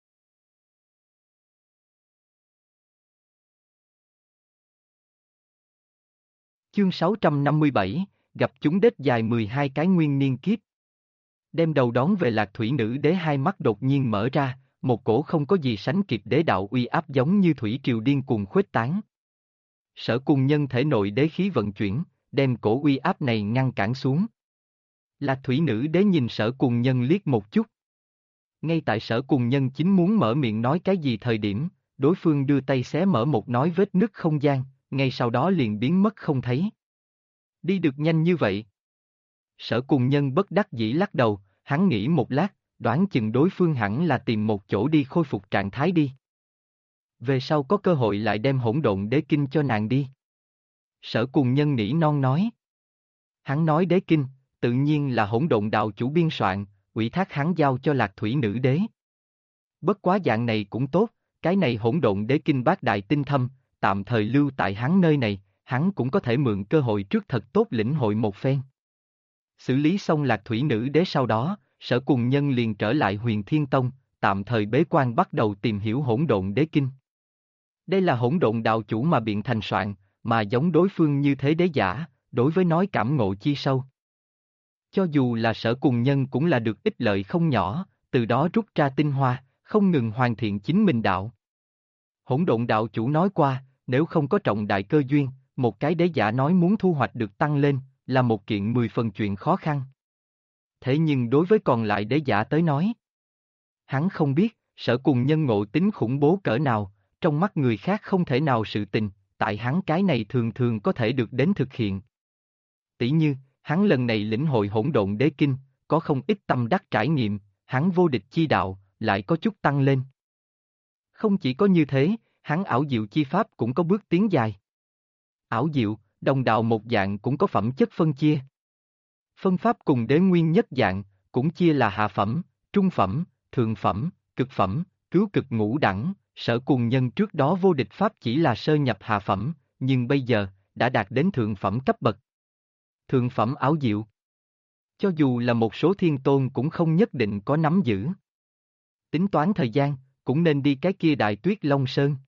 Chương 657, gặp chúng đết dài 12 cái nguyên niên kiếp. Đem đầu đón về Lạc Thủy nữ đế hai mắt đột nhiên mở ra, một cổ không có gì sánh kịp đế đạo uy áp giống như thủy triều điên cuồng khuếch tán. Sở Cùng Nhân thể nội đế khí vận chuyển, đem cổ uy áp này ngăn cản xuống. Lạc Thủy nữ đế nhìn Sở Cùng Nhân liếc một chút. Ngay tại Sở Cùng Nhân chính muốn mở miệng nói cái gì thời điểm, đối phương đưa tay xé mở một nói vết nứt không gian, ngay sau đó liền biến mất không thấy. Đi được nhanh như vậy. Sở Cùng Nhân bất đắc dĩ lắc đầu, hắn nghĩ một lát, đoán chừng đối phương hẳn là tìm một chỗ đi khôi phục trạng thái đi. Về sau có cơ hội lại đem Hỗn Độn Đế Kinh cho nàng đi. Sở Cùng Nhân nỉ non nói. Hắn nói đế kinh, tự nhiên là Hỗn Độn đạo chủ biên soạn, ủy thác hắn giao cho Lạc Thủy Nữ Đế. Bất quá dạng này cũng tốt, cái này Hỗn Độn Đế Kinh bát đại tinh thâm, tạm thời lưu tại hắn nơi này, hắn cũng có thể mượn cơ hội trước thật tốt lĩnh hội một phen. Xử lý xong Lạc Thủy Nữ Đế sau đó, Sở Cùng Nhân liền trở lại Huyền Thiên Tông, tạm thời bế quan bắt đầu tìm hiểu Hỗn Độn Đế Kinh. Đây là Hỗn Độn đạo chủ mà biện thành soạn, mà giống đối phương như thế đế giả, đối với nói cảm ngộ chi sâu. Cho dù là Sở Cùng Nhân cũng là được ích lợi không nhỏ, từ đó rút ra tinh hoa, không ngừng hoàn thiện chính mình đạo. Hỗn Độn đạo chủ nói qua, nếu không có trọng đại cơ duyên, một cái đế giả nói muốn thu hoạch được tăng lên, là một kiện 10 phần chuyện khó khăn. Thế nhưng đối với còn lại đế giả tới nói, hắn không biết, Sở Cùng Nhân ngộ tính khủng bố cỡ nào, trong mắt người khác không thể nào sự tình, tại hắn cái này thường thường có thể được đến thực hiện. Tỷ như, hắn lần này lĩnh hội Hỗn Độn Đế Kinh, có không ít tâm đắc trải nghiệm, hắn vô địch chi đạo, lại có chút tăng lên. Không chỉ có như thế, hắn ảo diệu chi pháp cũng có bước tiến dài. Ảo diệu, đồng đạo một dạng cũng có phẩm chất phân chia. Phân pháp cùng đế nguyên nhất dạng, cũng chia là hạ phẩm, trung phẩm, thượng phẩm, cực phẩm, cứu cực ngũ đẳng. Sở Cùng Nhân trước đó vô địch pháp chỉ là sơ nhập hạ phẩm, nhưng bây giờ, đã đạt đến thượng phẩm cấp bậc. Thượng phẩm ảo diệu. Cho dù là một số thiên tôn cũng không nhất định có nắm giữ. Tính toán thời gian, cũng nên đi cái kia Đại Tuyết Long Sơn.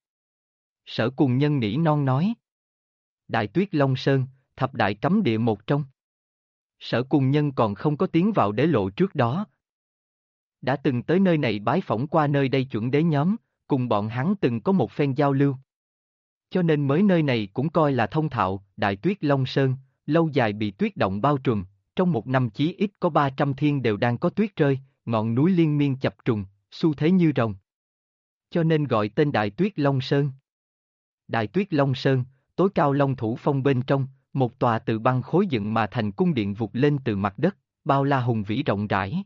Sở Cùng Nhân nỉ non nói. Đại Tuyết Long Sơn, thập đại cấm địa một trong. Sở Cùng Nhân còn không có tiến vào đế lộ trước đó. Đã từng tới nơi này bái phỏng qua nơi đây chuẩn đế nhóm, cùng bọn hắn từng có một phen giao lưu. Cho nên mới nơi này cũng coi là thông thạo, Đại Tuyết Long Sơn, lâu dài bị tuyết động bao trùm, trong một năm chí ít có 300 thiên đều đang có tuyết rơi, ngọn núi liên miên chập trùng, xu thế như rồng. Cho nên gọi tên Đại Tuyết Long Sơn. Đại Tuyết Long Sơn, tối cao Long Thủ Phong bên trong, một tòa từ băng khối dựng mà thành cung điện vụt lên từ mặt đất, bao la hùng vĩ rộng rãi.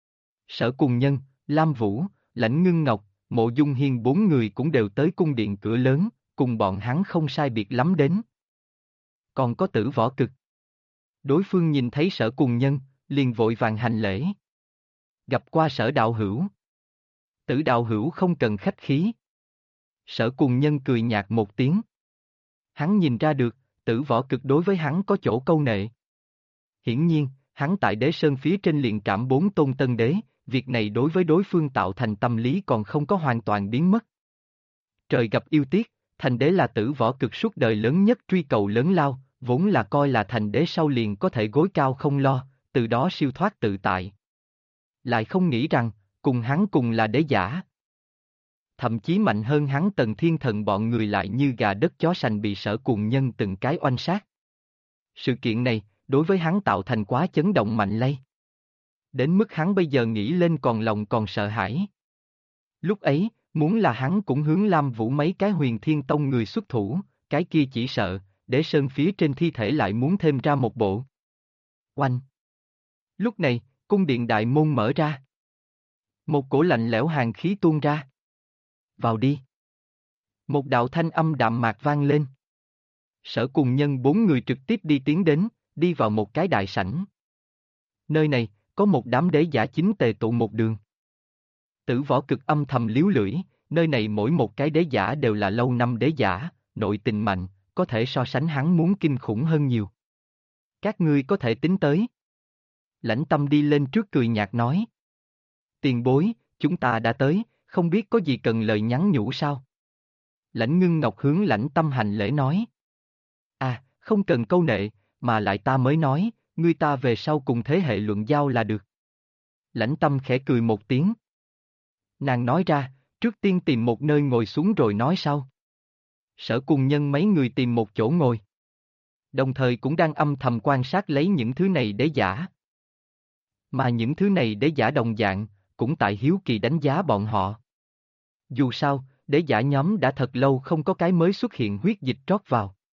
Sở Cùng Nhân, Lam Vũ, Lãnh Ngưng Ngọc, Mộ Dung Hiên bốn người cũng đều tới cung điện cửa lớn, cùng bọn hắn không sai biệt lắm đến. Còn có Tử Võ Cực. Đối phương nhìn thấy Sở Cùng Nhân, liền vội vàng hành lễ. Gặp qua Sở đạo hữu. Tử đạo hữu không cần khách khí. Sở Cùng Nhân cười nhạt một tiếng. Hắn nhìn ra được, Tử Võ Cực đối với hắn có chỗ câu nệ. Hiển nhiên, hắn tại đế sơn phía trên liền trảm 4 tôn tân đế, việc này đối với đối phương tạo thành tâm lý còn không có hoàn toàn biến mất. Trời gặp yêu tiếc, thành đế là Tử Võ Cực suốt đời lớn nhất truy cầu lớn lao, vốn là coi là thành đế sau liền có thể gối cao không lo, từ đó siêu thoát tự tại. Lại không nghĩ rằng, cùng hắn cùng là đế giả. Thậm chí mạnh hơn hắn Tần Thiên Thần bọn người lại như gà đất chó sành bị Sở Cùng Nhân từng cái oanh sát. Sự kiện này, đối với hắn tạo thành quá chấn động mạnh lây. Đến mức hắn bây giờ nghĩ lên còn lòng còn sợ hãi. Lúc ấy, muốn là hắn cũng hướng Lam Vũ mấy cái Huyền Thiên Tông người xuất thủ, cái kia chỉ sợ, để sơn phía trên thi thể lại muốn thêm ra một bộ. Oanh! Lúc này, cung điện đại môn mở ra. Một cổ lạnh lẽo hàn khí tuôn ra. Vào đi. Một đạo thanh âm đạm mạc vang lên. Sở Cùng Nhân bốn người trực tiếp đi tiến đến, đi vào một cái đại sảnh. Nơi này, có một đám đế giả chính tề tụ một đường. Tử Võ Cực âm thầm liếu lưỡi, nơi này mỗi một cái đế giả đều là lâu năm đế giả, nội tình mạnh, có thể so sánh hắn muốn kinh khủng hơn nhiều. Các ngươi có thể tính tới. Lãnh Tâm đi lên trước cười nhạt nói. Tiền bối, chúng ta đã tới, không biết có gì cần lời nhắn nhủ sao? Lãnh Ngưng Ngọc hướng Lãnh Tâm hành lễ nói. À, không cần câu nệ, mà lại ta mới nói, ngươi ta về sau cùng thế hệ luận giao là được. Lãnh Tâm khẽ cười một tiếng. Nàng nói ra, trước tiên tìm một nơi ngồi xuống rồi nói sau. Sở Cùng Nhân mấy người tìm một chỗ ngồi. Đồng thời cũng đang âm thầm quan sát lấy những thứ này đế giả. Mà những thứ này đế giả đồng dạng, cũng tại hiếu kỳ đánh giá bọn họ. Dù sao, đế giả nhóm đã thật lâu không có cái mới xuất hiện huyết dịch trót vào.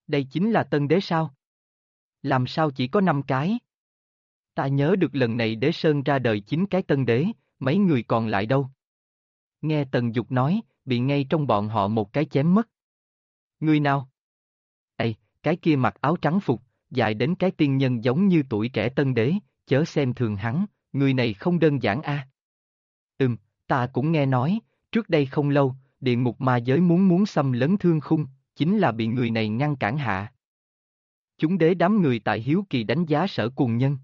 Đây chính là tân đế sao? Làm sao chỉ có 5 cái? Ta nhớ được lần này đế sơn ra đời 9 cái tân đế, mấy người còn lại đâu? Nghe Tần Dục nói, bị ngay trong bọn họ một cái chém mất. Người nào? Ê, cái kia mặc áo trắng phục, dài đến cái tiên nhân giống như tuổi trẻ tân đế, chớ xem thường hắn, người này không đơn giản a. Ta cũng nghe nói, trước đây không lâu, địa ngục ma giới muốn xâm lấn thương khung, chính là bị người này ngăn cản hạ. Chúng đế đám người tại hiếu kỳ đánh giá Sở Cùng Nhân.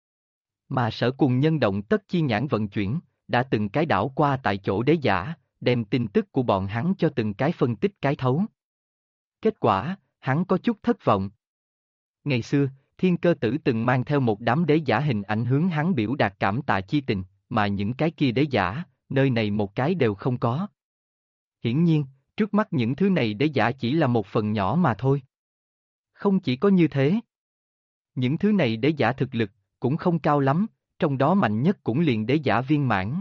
Mà Sở Cùng Nhân động tất chi nhãn vận chuyển, đã từng cái đảo qua tại chỗ đế giả, đem tin tức của bọn hắn cho từng cái phân tích cái thấu. Kết quả, hắn có chút thất vọng. Ngày xưa, Thiên Cơ Tử từng mang theo một đám đế giả hình ảnh hướng hắn biểu đạt cảm tạ chi tình, mà những cái kia đế giả, nơi này một cái đều không có. Hiển nhiên, trước mắt những thứ này đế giả chỉ là một phần nhỏ mà thôi. Không chỉ có như thế. Những thứ này đế giả thực lực, cũng không cao lắm, trong đó mạnh nhất cũng liền đế giả viên mãn.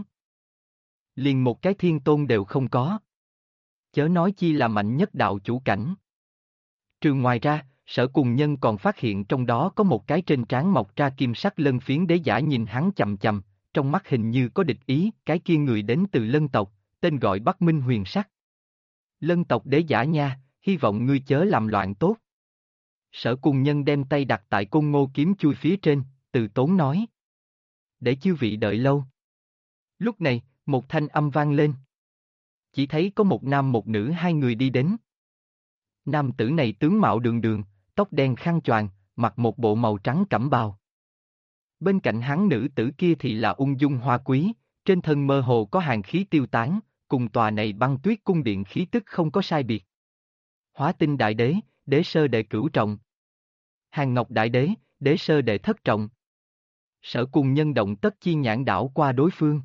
Liền một cái thiên tôn đều không có. Chớ nói chi là mạnh nhất đạo chủ cảnh. Trừ ngoài ra, Sở Cùng Nhân còn phát hiện trong đó có một cái trên trán mọc ra kim sắc lân phiến đế giả nhìn hắn chằm chằm, trong mắt hình như có địch ý, cái kia người đến từ Lân tộc, tên gọi Bắc Minh Huyền Sắc. Lân tộc đế giả nha, hy vọng ngươi chớ làm loạn tốt. Sở Cùng Nhân đem tay đặt tại côn ngô kiếm chui phía trên, từ tốn nói. Để chư vị đợi lâu. Lúc này, một thanh âm vang lên. Chỉ thấy có một nam một nữ hai người đi đến. Nam tử này tướng mạo đường đường, tóc đen khăn choàng, mặc một bộ màu trắng cẩm bào. Bên cạnh hắn nữ tử kia thì là ung dung hoa quý, trên thân mơ hồ có hàn khí tiêu tán, cùng tòa này băng tuyết cung điện khí tức không có sai biệt. Hóa Tinh Đại Đế, Đế Sơ Đệ Cửu Trọng. Hàn Ngọc Đại Đế, Đế Sơ Đệ Thất Trọng. Sở Cùng Nhân động tất chi nhãn đảo qua đối phương.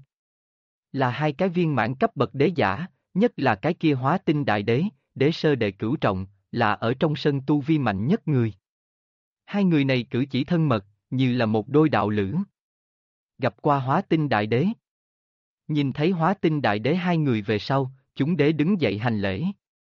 Là hai cái viên mãn cấp bậc đế giả, nhất là cái kia Hóa Tinh Đại Đế, Đế Sơ Đệ Cửu Trọng, là ở trong sân tu vi mạnh nhất người. Hai người này cử chỉ thân mật, như là một đôi đạo lữ. Gặp qua Hóa Tinh Đại Đế. Nhìn thấy Hóa Tinh Đại Đế hai người về sau, chúng đế đứng dậy hành lễ.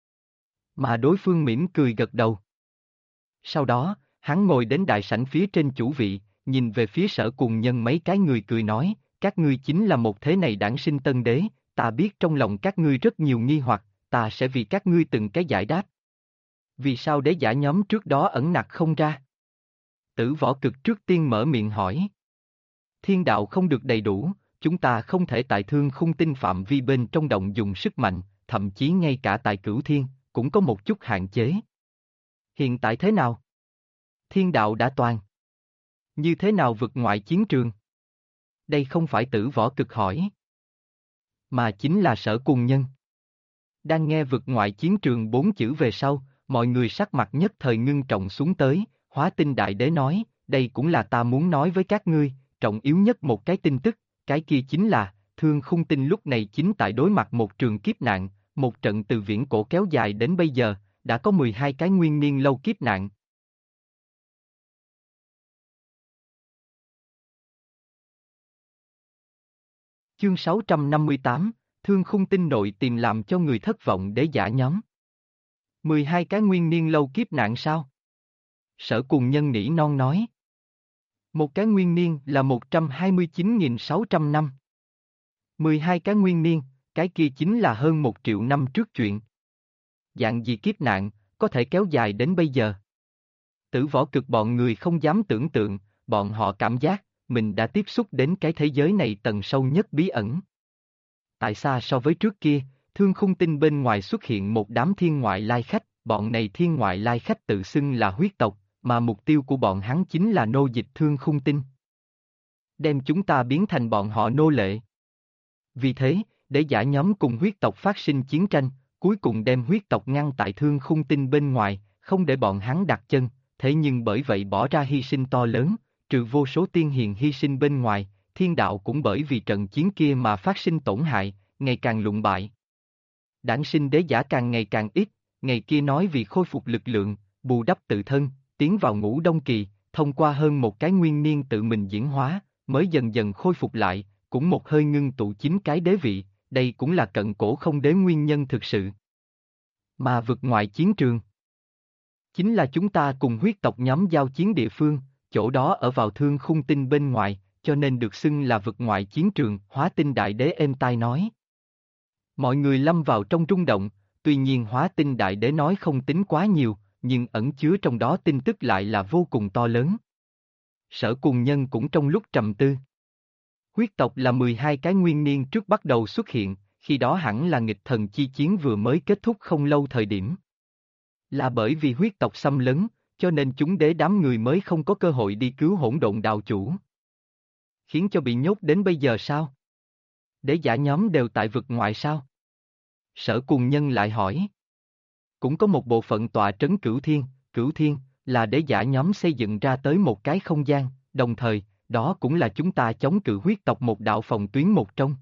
Mà đối phương mỉm cười gật đầu. Sau đó, hắn ngồi đến đại sảnh phía trên chủ vị, nhìn về phía Sở Cùng Nhân mấy cái người cười nói, các ngươi chính là một thế này đản sinh tân đế, ta biết trong lòng các ngươi rất nhiều nghi hoặc, ta sẽ vì các ngươi từng cái giải đáp. Vì sao đế giả nhóm trước đó ẩn nặc không ra? Tử Võ Cực trước tiên mở miệng hỏi. Thiên đạo không được đầy đủ, chúng ta không thể tại Thương Khung Tinh phạm vi bên trong động dùng sức mạnh, thậm chí ngay cả tại Cửu Thiên, cũng có một chút hạn chế. Hiện tại thế nào? Thiên đạo đã toàn. Như thế nào vượt ngoại chiến trường? Đây không phải Tử Võ Cực hỏi, mà chính là Sở Cùng Nhân. Đang nghe vượt ngoại chiến trường 4 chữ về sau, mọi người sắc mặt nhất thời ngưng trọng xuống tới, Hóa Tinh Đại Đế nói, đây cũng là ta muốn nói với các ngươi, trọng yếu nhất một cái tin tức, cái kia chính là, Thương Khung Tinh lúc này chính tại đối mặt một trường kiếp nạn, một trận từ viễn cổ kéo dài đến bây giờ, đã có 12 cái nguyên niên lâu kiếp nạn. Chương 658, Thương Khung Tinh nội tìm làm cho người thất vọng đế giả nhóm. 12 cái nguyên niên lâu kiếp nạn sao? Sở Cùng Nhân nỉ non nói. Một cái nguyên niên là 129.600 năm. 12 cái nguyên niên, cái kia chính là hơn 1 triệu năm trước chuyện. Dạng gì kiếp nạn, có thể kéo dài đến bây giờ. Tử Võ Cực bọn người không dám tưởng tượng, bọn họ cảm giác, mình đã tiếp xúc đến cái thế giới này tầng sâu nhất bí ẩn. Tại sao so với trước kia, Thương Khung Tinh bên ngoài xuất hiện một đám thiên ngoại lai khách, bọn này thiên ngoại lai khách tự xưng là huyết tộc, mà mục tiêu của bọn hắn chính là nô dịch Thương Khung Tinh. Đem chúng ta biến thành bọn họ nô lệ. Vì thế, để giả nhóm cùng huyết tộc phát sinh chiến tranh, cuối cùng đem huyết tộc ngăn tại Thương Khung Tinh bên ngoài, không để bọn hắn đặt chân, thế nhưng bởi vậy bỏ ra hy sinh to lớn, trừ vô số tiên hiền hy sinh bên ngoài, thiên đạo cũng bởi vì trận chiến kia mà phát sinh tổn hại, ngày càng lụng bại. Đản sinh đế giả càng ngày càng ít, ngày kia nói vì khôi phục lực lượng, bù đắp tự thân, tiến vào ngũ đông kỳ, thông qua hơn một cái nguyên niên tự mình diễn hóa, mới dần dần khôi phục lại, cũng một hơi ngưng tụ 9 cái đế vị, đây cũng là cận cổ không đế nguyên nhân thực sự. Mà vượt ngoại chiến trường Chính là chúng ta cùng huyết tộc nhóm giao chiến địa phương, chỗ đó ở vào thương khung tinh bên ngoài, cho nên được xưng là vực ngoại chiến trường, Hóa Tinh Đại Đế êm tai nói. Mọi người lâm vào trong rung động, tuy nhiên Hóa Tinh Đại Đế nói không tính quá nhiều, nhưng ẩn chứa trong đó tin tức lại là vô cùng to lớn. Sở Cùng Nhân cũng trong lúc trầm tư. Huyết tộc là 12 cái nguyên niên trước bắt đầu xuất hiện, khi đó hẳn là nghịch thần chi chiến vừa mới kết thúc không lâu thời điểm. Là bởi vì huyết tộc xâm lấn, cho nên chúng đế đám người mới không có cơ hội đi cứu hỗn độn đạo chủ. Khiến cho bị nhốt đến bây giờ sao? Đế giả nhóm đều tại vực ngoại sao? Sở Cùng Nhân lại hỏi. Cũng có một bộ phận tọa trấn Cửu Thiên, là đế giả nhóm xây dựng ra tới một cái không gian, đồng thời, đó cũng là chúng ta chống cự huyết tộc một đạo phòng tuyến một trong.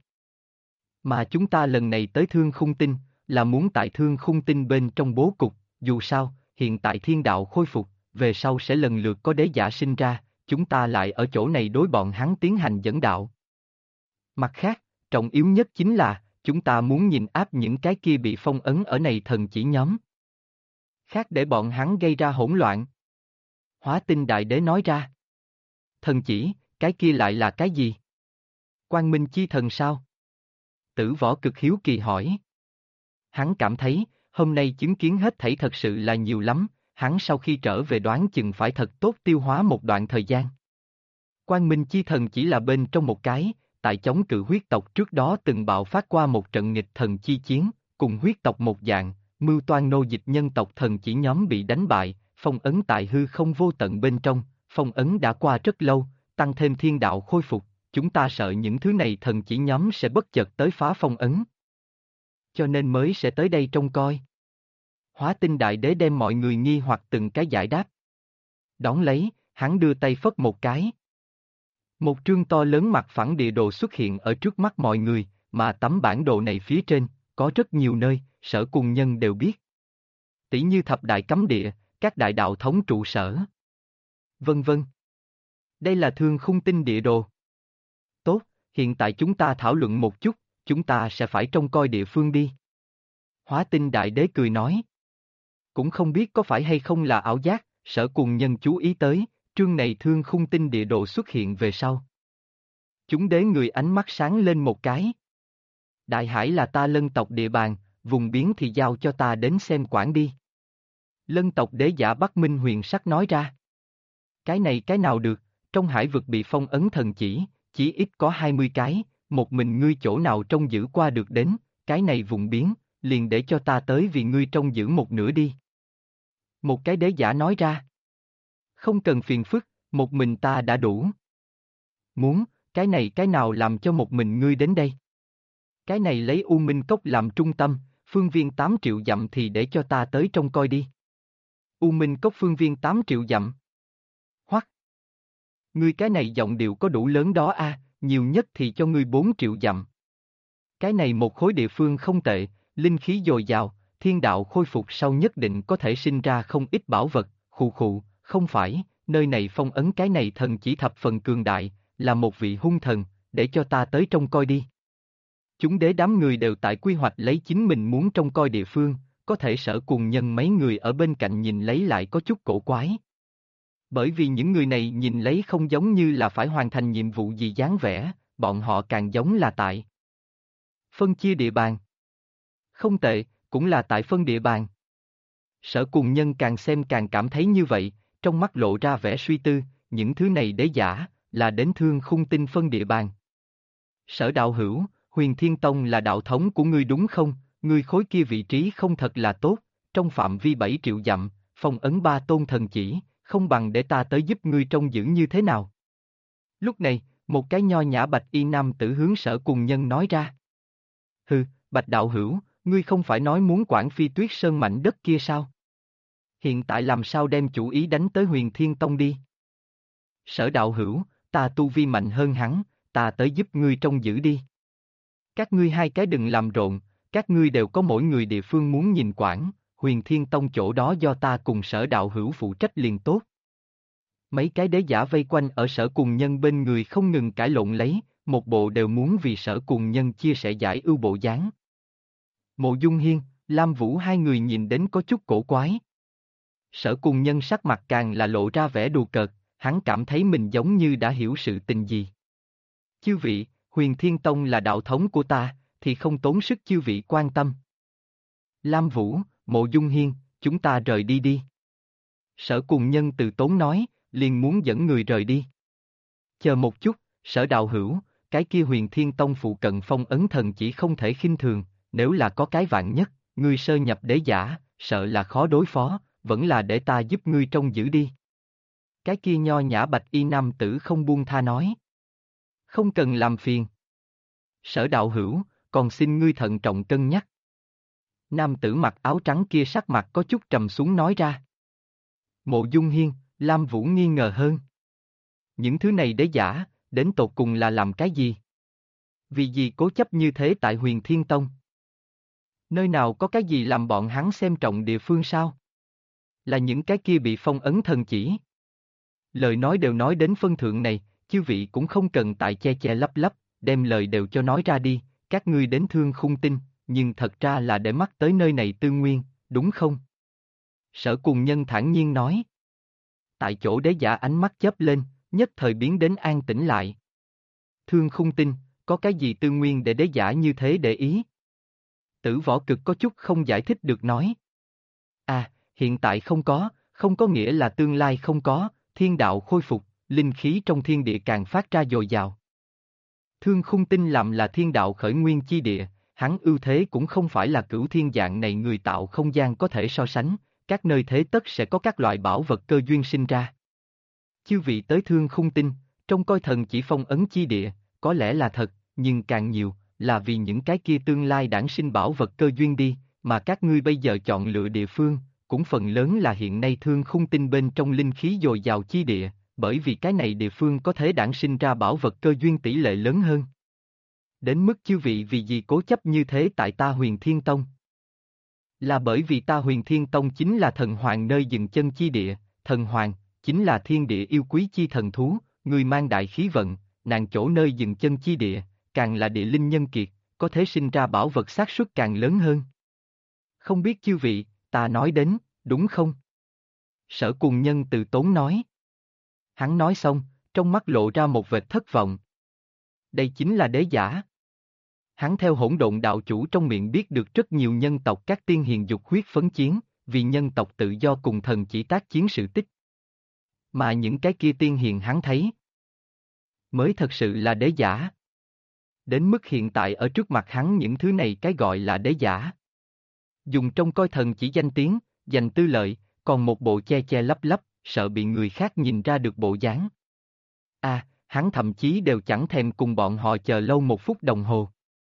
Mà chúng ta lần này tới Thương Khung Tinh, là muốn tại Thương Khung Tinh bên trong bố cục, dù sao, hiện tại thiên đạo khôi phục, về sau sẽ lần lượt có đế giả sinh ra, chúng ta lại ở chỗ này đối bọn hắn tiến hành dẫn đạo. Mặt khác, trọng yếu nhất chính là, chúng ta muốn nhìn áp những cái kia bị phong ấn ở này thần chỉ nhóm. Khác để bọn hắn gây ra hỗn loạn. Hóa Tinh Đại Đế nói ra. Thần chỉ, cái kia lại là cái gì? Quang Minh Chi Thần sao? Tử Võ cực hiếu kỳ hỏi. Hắn cảm thấy, hôm nay chứng kiến hết thảy thật sự là nhiều lắm, hắn sau khi trở về đoán chừng phải thật tốt tiêu hóa một đoạn thời gian. Quang Minh Chi Thần chỉ là bên trong một cái, tại chống cự huyết tộc trước đó từng bạo phát qua một trận nghịch thần chi chiến, cùng huyết tộc một dạng, mưu toan nô dịch nhân tộc thần chỉ nhóm bị đánh bại, phong ấn tại hư không vô tận bên trong, phong ấn đã qua rất lâu, tăng thêm thiên đạo khôi phục, chúng ta sợ những thứ này thần chỉ nhóm sẽ bất chợt tới phá phong ấn. Cho nên mới sẽ tới đây trông coi. Hóa Tinh Đại Đế đem mọi người nghi hoặc từng cái giải đáp. Đón lấy, hắn đưa tay phất một cái. Một trương to lớn mặt phẳng địa đồ xuất hiện ở trước mắt mọi người, mà tấm bản đồ này phía trên, có rất nhiều nơi, Sở Cùng Nhân đều biết. Tỷ như thập đại cấm địa, các đại đạo thống trụ sở. Vân vân. Đây là Thương Khung Tinh địa đồ. Tốt, hiện tại chúng ta thảo luận một chút, chúng ta sẽ phải trông coi địa phương đi. Hóa Tinh Đại Đế cười nói. Cũng không biết có phải hay không là ảo giác, Sở Cùng Nhân chú ý tới, trương này Thương Khung Tinh địa đồ xuất hiện về sau. Chúng đế người ánh mắt sáng lên một cái. Đại Hải là ta Lân tộc địa bàn, vùng biến thì giao cho ta đến xem quản đi. Lân tộc đế giả Bắc Minh Huyền Sắc nói ra. Cái này cái nào được, trong hải vực bị phong ấn thần chỉ ít có 20 cái, một mình ngươi chỗ nào trông giữ qua được đến, cái này vùng biến, liền để cho ta tới vì ngươi trông giữ một nửa đi. Một cái đế giả nói ra. Không cần phiền phức, một mình ta đã đủ. Muốn, cái nào làm cho một mình ngươi đến đây? Cái này lấy U Minh Cốc làm trung tâm, phương viên 8 triệu dặm thì để cho ta tới trông coi đi. U Minh Cốc phương viên 8 triệu dặm. Hoắc. Ngươi cái này giọng điệu có đủ lớn đó a, nhiều nhất thì cho ngươi 4 triệu dặm. Cái này một khối địa phương không tệ, linh khí dồi dào, thiên đạo khôi phục sau nhất định có thể sinh ra không ít bảo vật, khụ, không phải, nơi này phong ấn cái này thần chỉ thập phần cường đại, là một vị hung thần, để cho ta tới trông coi đi. Chúng đế đám người đều tại quy hoạch lấy chính mình muốn trông coi địa phương, có thể Sở Cùng Nhân mấy người ở bên cạnh nhìn lấy lại có chút cổ quái. Bởi vì những người này nhìn lấy không giống như là phải hoàn thành nhiệm vụ gì dáng vẻ, bọn họ càng giống là tại phân chia địa bàn. Không tệ, cũng là tại phân địa bàn. Sở Cùng Nhân càng xem càng cảm thấy như vậy, trong mắt lộ ra vẻ suy tư, những thứ này đế giả, là đến Thương Khung Tinh phân địa bàn. Sở đạo hữu, Huyền Thiên Tông là đạo thống của ngươi đúng không? Ngươi khối kia vị trí không thật là tốt, trong phạm vi 7 triệu dặm, phong ấn 3 tôn thần chỉ, không bằng để ta tới giúp ngươi trông giữ như thế nào. Lúc này, một cái nho nhã bạch y nam tử hướng Sở Cùng Nhân nói ra. Hừ, Bạch đạo hữu, ngươi không phải nói muốn quản Phi Tuyết Sơn mảnh đất kia sao? Hiện tại làm sao đem chủ ý đánh tới Huyền Thiên Tông đi? Sở đạo hữu, ta tu vi mạnh hơn hắn, ta tới giúp ngươi trông giữ đi. Các ngươi hai cái đừng làm rộn, các ngươi đều có mỗi người địa phương muốn nhìn quản, Huyền Thiên Tông chỗ đó do ta cùng Sở đạo hữu phụ trách liền tốt. Mấy cái đế giả vây quanh ở Sở Cùng Nhân bên người không ngừng cãi lộn lấy, một bộ đều muốn vì Sở Cùng Nhân chia sẻ giải ưu bộ dáng. Mộ Dung Hiên, Lam Vũ hai người nhìn đến có chút cổ quái. Sở Cùng Nhân sắc mặt càng là lộ ra vẻ đùa cợt, hắn cảm thấy mình giống như đã hiểu sự tình gì. Chư vị, Huyền Thiên Tông là đạo thống của ta, thì không tốn sức chư vị quan tâm. Lam Vũ, Mộ Dung Hiên, chúng ta rời đi đi. Sở Cùng Nhân từ tốn nói, liền muốn dẫn người rời đi. Chờ một chút, Sở đạo hữu, cái kia Huyền Thiên Tông phụ cận phong ấn thần chỉ không thể khinh thường, nếu là có cái vạn nhất, ngươi sơ nhập đế giả, sợ là khó đối phó, vẫn là để ta giúp ngươi trông giữ đi. Cái kia nho nhã bạch y nam tử không buông tha nói. Không cần làm phiền. Sở đạo hữu, còn xin ngươi thận trọng cân nhắc. Nam tử mặc áo trắng kia sắc mặt có chút trầm xuống nói ra. Mộ Dung Hiên, Lam Vũ nghi ngờ hơn. Những thứ này đế giả, đến tột cùng là làm cái gì? Vì gì cố chấp như thế tại Huyền Thiên Tông? Nơi nào có cái gì làm bọn hắn xem trọng địa phương sao? Là những cái kia bị phong ấn thần chỉ. Lời nói đều nói đến phân thượng này, chư vị cũng không cần tại che che lấp lấp, đem lời đều cho nói ra đi, các ngươi đến Thương Khung Tinh, nhưng thật ra là để mắt tới nơi này tư nguyên, đúng không? Sở Cùng Nhân thản nhiên nói. Tại chỗ đế giả ánh mắt chớp lên, nhất thời biến đến an tĩnh lại. Thương Khung Tinh, có cái gì tư nguyên để đế giả như thế để ý? Tử Võ Cực có chút không giải thích được nói. À, hiện tại không có nghĩa là tương lai không có, thiên đạo khôi phục, linh khí trong thiên địa càng phát ra dồi dào. Thương Khung Tinh làm là thiên đạo khởi nguyên chi địa, hắn ưu thế cũng không phải là cửu thiên dạng này người tạo không gian có thể so sánh, các nơi thế tất sẽ có các loại bảo vật cơ duyên sinh ra. Chư vị tới Thương Khung Tinh, trông coi thần chỉ phong ấn chi địa, có lẽ là thật, nhưng càng nhiều, là vì những cái kia tương lai đản sinh bảo vật cơ duyên đi, mà các ngươi bây giờ chọn lựa địa phương, cũng phần lớn là hiện nay Thương Khung Tinh bên trong linh khí dồi dào chi địa, bởi vì cái này địa phương có thể đản sinh ra bảo vật cơ duyên tỷ lệ lớn hơn. Đến mức chư vị vì gì cố chấp như thế tại ta Huyền Thiên Tông? Là bởi vì ta Huyền Thiên Tông chính là thần hoàng nơi dừng chân chi địa, thần hoàng, chính là thiên địa yêu quý chi thần thú, người mang đại khí vận, nàng chỗ nơi dừng chân chi địa, càng là địa linh nhân kiệt, có thể sinh ra bảo vật xác suất càng lớn hơn. Không biết chư vị, ta nói đến, đúng không? Sở Cùng Nhân từ tốn nói. Hắn nói xong, trong mắt lộ ra một vệt thất vọng. Đây chính là đế giả. Hắn theo Hỗn Độn đạo chủ trong miệng biết được rất nhiều nhân tộc các tiên hiền dục huyết phấn chiến, vì nhân tộc tự do cùng thần chỉ tác chiến sự tích. Mà những cái kia tiên hiền hắn thấy, mới thật sự là đế giả. Đến mức hiện tại ở trước mặt hắn những thứ này cái gọi là đế giả. Dùng trong coi thần chỉ danh tiếng, giành tư lợi, còn một bộ che che lấp lấp, sợ bị người khác nhìn ra được bộ dáng. À, hắn thậm chí đều chẳng thèm cùng bọn họ chờ lâu 1 phút đồng hồ.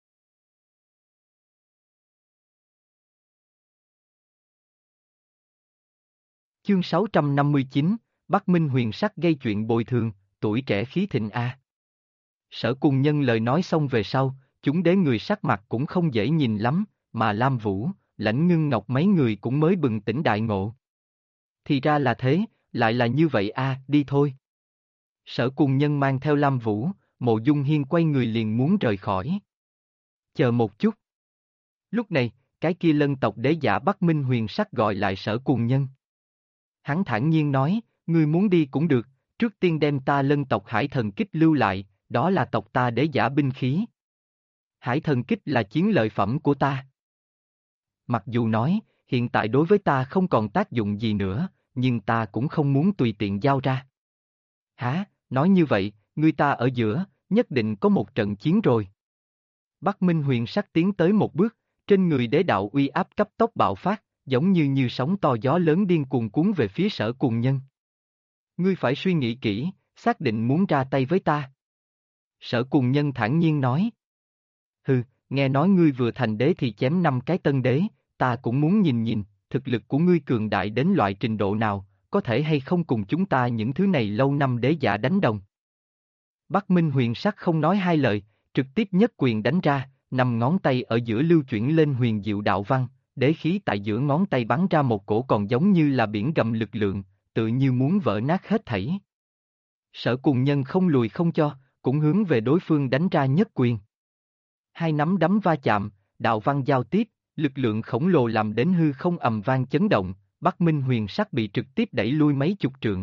Chương 659, Bắc Minh Huyền Sắc gây chuyện bồi thường, tuổi trẻ khí thịnh a. Sở Cùng Nhân lời nói xong về sau, chúng đế người sắc mặt cũng không dễ nhìn lắm, mà Lam Vũ, Lãnh Ngưng Ngọc mấy người cũng mới bừng tỉnh đại ngộ. Thì ra là thế, lại là như vậy a, đi thôi. Sở Cùng Nhân mang theo Lam Vũ, Mộ Dung Hiên quay người liền muốn rời khỏi. Chờ một chút. Lúc này, cái kia lân tộc đế giả Bắc Minh Huyền Sắc gọi lại Sở Cùng Nhân. Hắn thản nhiên nói, ngươi muốn đi cũng được, trước tiên đem ta lân tộc Hải Thần Kích lưu lại, đó là tộc ta đế giả binh khí. Hải Thần Kích là chiến lợi phẩm của ta. Mặc dù nói, hiện tại đối với ta không còn tác dụng gì nữa, nhưng ta cũng không muốn tùy tiện giao ra. Hả, nói như vậy, ngươi ta ở giữa, nhất định có một trận chiến rồi. Bắc Minh Huyền Sắc tiến tới một bước, trên người đế đạo uy áp cấp tốc bạo phát, giống như sóng to gió lớn điên cuồng cuốn về phía Sở Cùng Nhân. Ngươi phải suy nghĩ kỹ, xác định muốn ra tay với ta. Sở Cùng Nhân thản nhiên nói. Hừ, nghe nói ngươi vừa thành đế thì chém 5 cái tân đế, ta cũng muốn nhìn nhìn, thực lực của ngươi cường đại đến loại trình độ nào, có thể hay không cùng chúng ta những thứ này lâu năm đế giả đánh đồng. Bắc Minh Huyền Sắc không nói hai lời, trực tiếp nhất quyền đánh ra, 5 ngón tay ở giữa lưu chuyển lên huyền diệu đạo văn, đế khí tại giữa ngón tay bắn ra một cổ còn giống như là biển gầm lực lượng, tự như muốn vỡ nát hết thảy. Sở Cùng Nhân không lùi không cho, cũng hướng về đối phương đánh ra nhất quyền. Hai nắm đấm va chạm, đạo văn giao tiếp, lực lượng khổng lồ làm đến hư không ầm vang chấn động, Bắc Minh Huyền Sắc bị trực tiếp đẩy lui mấy chục trượng.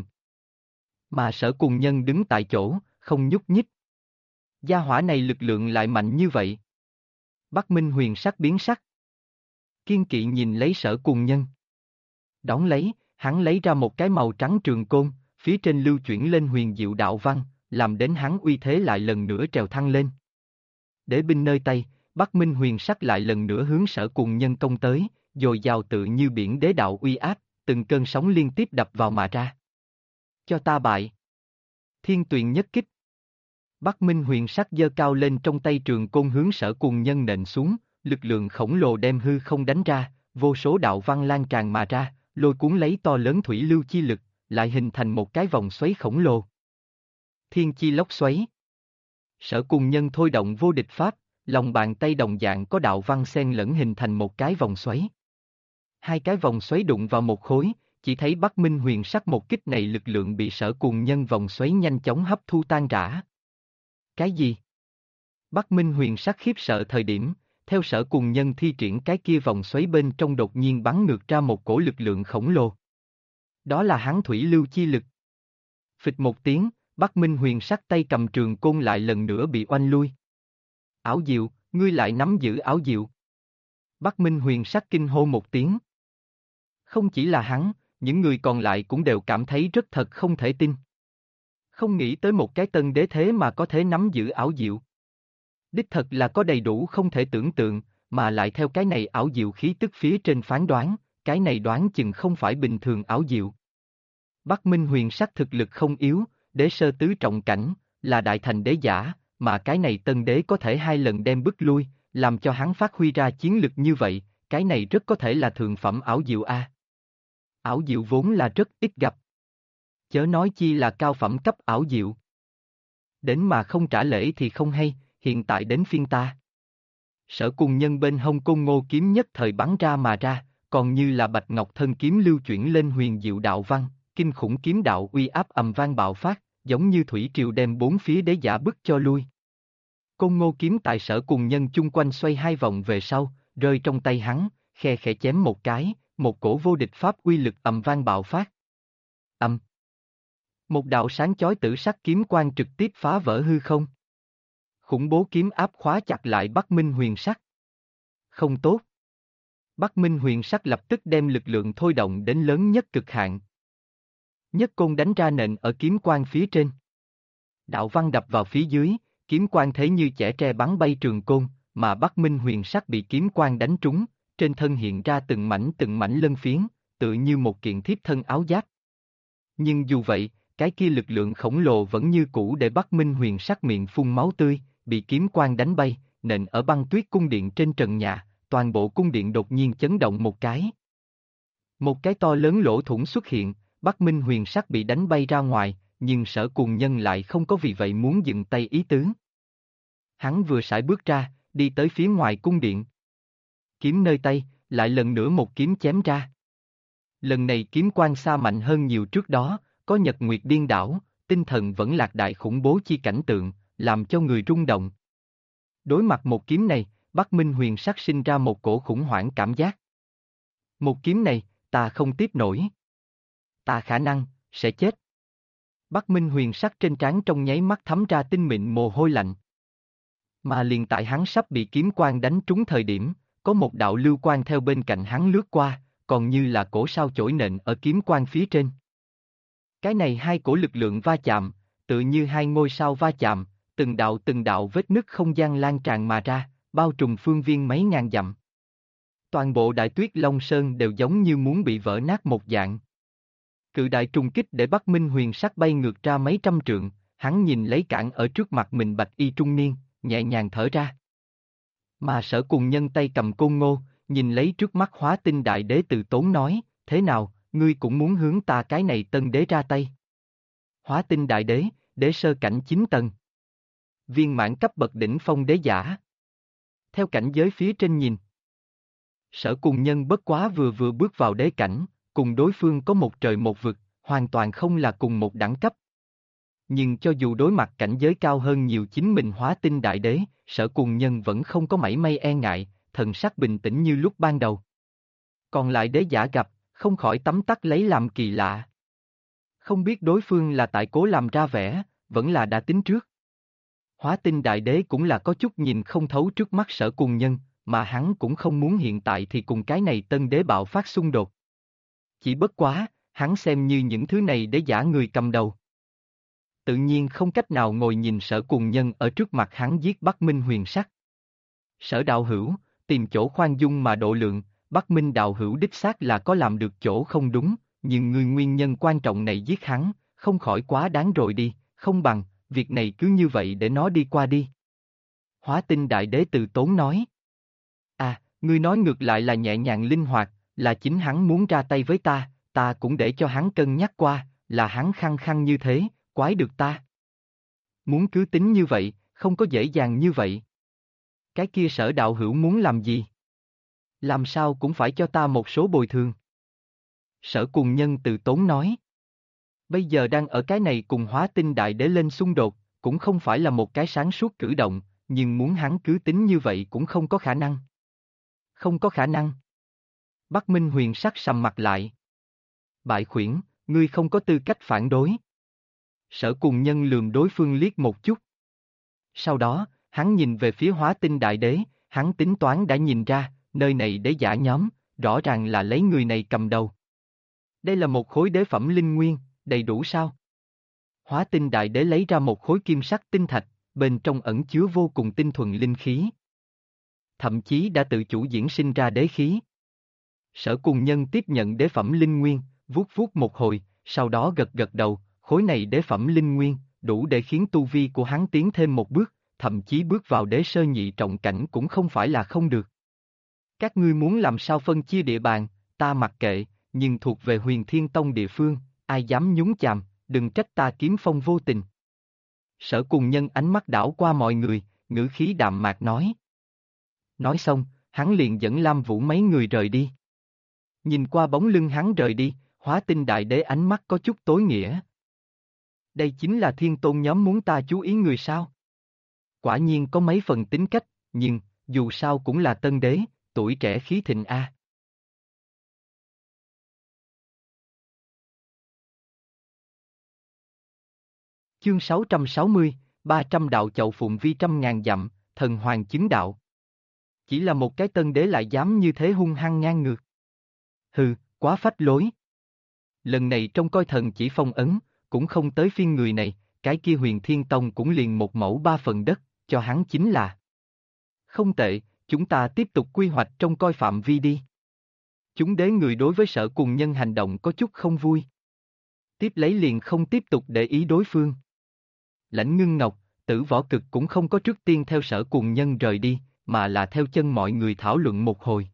Mà Sở Cùng Nhân đứng tại chỗ, không nhúc nhích. Gia hỏa này lực lượng lại mạnh như vậy. Bắc Minh Huyền Sắc biến sắc. Kiên kỵ nhìn lấy Sở Cùng Nhân. Đón lấy, hắn lấy ra một cái màu trắng trường côn, phía trên lưu chuyển lên huyền diệu đạo văn, làm đến hắn uy thế lại lần nữa trèo thăng lên. Để binh nơi tay, Bắc Minh Huyền Sắc lại lần nữa hướng Sở Cùng Nhân công tới, dồi dào tự như biển đế đạo uy áp, từng cơn sóng liên tiếp đập vào mà ra. Cho ta bại. Thiên Tuyền nhất kích. Bắc Minh Huyền Sắc giơ cao lên trong tay trường côn hướng Sở Cùng Nhân nện xuống, lực lượng khổng lồ đem hư không đánh ra, vô số đạo văn lan tràn mà ra, lôi cuốn lấy to lớn thủy lưu chi lực, lại hình thành một cái vòng xoáy khổng lồ. Thiên chi lốc xoáy. Sở Cùng Nhân thôi động vô địch pháp, lòng bàn tay đồng dạng có đạo văn xen lẫn hình thành một cái vòng xoáy. Hai cái vòng xoáy đụng vào một khối, chỉ thấy Bắc Minh Huyền Sắc một kích này lực lượng bị Sở Cùng Nhân vòng xoáy nhanh chóng hấp thu tan rã. Cái gì? Bắc Minh Huyền Sắc khiếp sợ thời điểm, theo Sở Cùng Nhân thi triển cái kia vòng xoáy bên trong đột nhiên bắn ngược ra một cổ lực lượng khổng lồ. Đó là hắn thủy lưu chi lực. Phịch một tiếng, Bắc Minh Huyền Sắc tay cầm trường côn lại lần nữa bị oanh lui. Ảo diệu, ngươi lại nắm giữ ảo diệu. Bắc Minh Huyền Sắc kinh hô một tiếng. Không chỉ là hắn, những người còn lại cũng đều cảm thấy rất thật không thể tin. Không nghĩ tới một cái tân đế thế mà có thể nắm giữ ảo diệu. Đích thật là có đầy đủ không thể tưởng tượng, mà lại theo cái này ảo diệu khí tức phía trên phán đoán, cái này đoán chừng không phải bình thường ảo diệu. Bắc Minh Huyền Sắc thực lực không yếu, đế sơ tứ trọng cảnh, là đại thành đế giả, mà cái này tân đế có thể 2 lần đem bức lui, làm cho hắn phát huy ra chiến lực như vậy, cái này rất có thể là thượng phẩm ảo diệu a. Ảo diệu vốn là rất ít gặp. Chớ nói chi là cao phẩm cấp ảo diệu. Đến mà không trả lễ thì không hay, hiện tại đến phiên ta. Sở Cùng Nhân bên hông côn ngô kiếm nhất thời bắn ra mà ra, còn như là bạch ngọc thân kiếm lưu chuyển lên huyền diệu đạo văn, kinh khủng kiếm đạo uy áp ầm vang bạo phát, giống như thủy triều đem bốn phía đế giả bức cho lui. Côn ngô kiếm tại Sở Cùng Nhân chung quanh xoay 2 vòng về sau, rơi trong tay hắn, khe khẽ chém một cái, một cổ vô địch pháp uy lực ầm vang bạo phát. Một đạo sáng chói tử sắc kiếm quang trực tiếp phá vỡ hư không. Khủng bố kiếm áp khóa chặt lại Bắc Minh Huyền Sắc. Không tốt. Bắc Minh Huyền Sắc lập tức đem lực lượng thôi động đến lớn nhất cực hạn. Nhất côn đánh ra nện ở kiếm quang phía trên. Đạo văn đập vào phía dưới, kiếm quang thế như chẻ tre bắn bay trường côn, mà Bắc Minh Huyền Sắc bị kiếm quang đánh trúng, trên thân hiện ra từng mảnh lân phiến, tựa như một kiện thiếp thân áo giáp. Nhưng dù vậy, cái kia lực lượng khổng lồ vẫn như cũ để Bắc Minh Huyền Sắc miệng phun máu tươi, bị kiếm quang đánh bay, nện ở băng tuyết cung điện trên trần nhà, toàn bộ cung điện đột nhiên chấn động một cái. Một cái to lớn lỗ thủng xuất hiện, Bắc Minh Huyền Sắc bị đánh bay ra ngoài, nhưng Sở Cùng Nhân lại không có vì vậy muốn dừng tay ý tứ. Hắn vừa sải bước ra, đi tới phía ngoài cung điện. Kiếm nơi tay, lại lần nữa một kiếm chém ra. Lần này kiếm quang xa mạnh hơn nhiều trước đó, có nhật nguyệt điên đảo, tinh thần vẫn lạc đại khủng bố chi cảnh tượng, làm cho người rung động. Đối mặt một kiếm này, Bắc Minh Huyền Sắc sinh ra một cổ khủng hoảng cảm giác. Một kiếm này, ta không tiếp nổi. Ta khả năng, sẽ chết. Bắc Minh Huyền Sắc trên trán trong nháy mắt thấm ra tinh mịn mồ hôi lạnh. Mà liền tại hắn sắp bị kiếm quang đánh trúng thời điểm, có một đạo lưu quang theo bên cạnh hắn lướt qua, còn như là cổ sao chổi nện ở kiếm quang phía trên. Cái này hai cổ lực lượng va chạm, tự như hai ngôi sao va chạm, từng đạo vết nứt không gian lan tràn mà ra, bao trùm phương viên mấy ngàn dặm. Toàn bộ đại tuyết Long Sơn đều giống như muốn bị vỡ nát một dạng. Cự đại trùng kích để Bắc Minh Huyền Sắc bay ngược ra mấy trăm trượng, hắn nhìn lấy cản ở trước mặt mình bạch y trung niên, nhẹ nhàng thở ra. Mà Sở Cùng Nhân tay cầm côn ngô, nhìn lấy trước mắt Hóa Tinh Đại Đế từ tốn nói, thế nào, ngươi cũng muốn hướng ta cái này tân đế ra tay. Hóa Tinh Đại Đế, đế sơ cảnh 9 tầng. Viên mãn cấp bậc đỉnh phong đế giả. Theo cảnh giới phía trên nhìn. Sở Cùng Nhân bất quá vừa bước vào đế cảnh, cùng đối phương có một trời một vực, hoàn toàn không là cùng một đẳng cấp. Nhưng cho dù đối mặt cảnh giới cao hơn nhiều chính mình Hóa Tinh Đại Đế, Sở Cùng Nhân vẫn không có mảy may e ngại, thần sắc bình tĩnh như lúc ban đầu. Còn lại đế giả gặp, không khỏi tấm tắc lấy làm kỳ lạ. Không biết đối phương là tại cố làm ra vẻ, vẫn là đã tính trước. Hóa Tinh Đại Đế cũng là có chút nhìn không thấu trước mắt Sở Cùng Nhân, mà hắn cũng không muốn hiện tại thì cùng cái này tân đế bạo phát xung đột. Chỉ bất quá, hắn xem như những thứ này để giả người cầm đầu. Tự nhiên không cách nào ngồi nhìn Sở Cùng Nhân ở trước mặt hắn giết Bắc Minh Huyền Sắc. Sở đạo hữu, tìm chỗ khoan dung mà độ lượng, Bắc Minh đạo hữu đích xác là có làm được chỗ không đúng, nhưng người nguyên nhân quan trọng này giết hắn, không khỏi quá đáng rồi đi, không bằng, việc này cứ như vậy để nó đi qua đi. Hóa Tinh Đại Đế từ tốn nói. À, ngươi nói ngược lại là nhẹ nhàng linh hoạt, là chính hắn muốn ra tay với ta cũng để cho hắn cân nhắc qua, là hắn khăng khăng như thế, quái được ta. Muốn cứ tính như vậy, không có dễ dàng như vậy. Cái kia Sở đạo hữu muốn làm gì? Làm sao cũng phải cho ta một số bồi thường. Sở Cùng Nhân từ tốn nói. Bây giờ đang ở cái này cùng Hóa Tinh Đại Đế lên xung đột, cũng không phải là một cái sáng suốt cử động, nhưng muốn hắn cứ tính như vậy cũng không có khả năng. Không có khả năng. Bắc Minh Huyền Sắc sầm mặt lại. Bại khuyển, ngươi không có tư cách phản đối. Sở Cùng Nhân lườm đối phương liếc một chút. Sau đó, hắn nhìn về phía Hóa Tinh Đại Đế, hắn tính toán đã nhìn ra, nơi này đế giả nhóm, rõ ràng là lấy người này cầm đầu. Đây là một khối đế phẩm linh nguyên, đầy đủ sao? Hóa Tinh Đại Đế lấy ra một khối kim sắc tinh thạch, bên trong ẩn chứa vô cùng tinh thuần linh khí. Thậm chí đã tự chủ diễn sinh ra đế khí. Sở Cùng Nhân tiếp nhận đế phẩm linh nguyên, vuốt vuốt một hồi, sau đó gật gật đầu, khối này đế phẩm linh nguyên, đủ để khiến tu vi của hắn tiến thêm một bước, thậm chí bước vào đế sơ nhị trọng cảnh cũng không phải là không được. Các ngươi muốn làm sao phân chia địa bàn, ta mặc kệ, nhưng thuộc về Huyền Thiên Tông địa phương, ai dám nhúng chàm, đừng trách ta kiếm phong vô tình. Sở Cùng Nhân ánh mắt đảo qua mọi người, ngữ khí đạm mạc nói. Nói xong, hắn liền dẫn Lam Vũ mấy người rời đi. Nhìn qua bóng lưng hắn rời đi, Hóa Tinh Đại Đế ánh mắt có chút tối nghĩa. Đây chính là Thiên Tôn nhóm muốn ta chú ý người sao? Quả nhiên có mấy phần tính cách, nhưng, dù sao cũng là tân đế, tuổi trẻ khí thịnh a. Chương 660, 300 đạo chậu phụng vi trăm ngàn dặm, thần hoàng chứng đạo. Chỉ là một cái tân đế lại dám như thế hung hăng ngang ngược. Hừ, quá phách lối. Lần này trông coi thần chỉ phong ấn, cũng không tới phiên người này, cái kia Huyền Thiên Tông cũng liền một mẫu ba phần đất, cho hắn chính là. Không tệ, chúng ta tiếp tục quy hoạch trông coi phạm vi đi. Chúng đế người đối với Sở Cùng Nhân hành động có chút không vui. Tiếp lấy liền không tiếp tục để ý đối phương. Lãnh Ngưng Ngọc, Tử Võ Cực cũng không có trước tiên theo Sở Cùng Nhân rời đi, mà là theo chân mọi người thảo luận một hồi.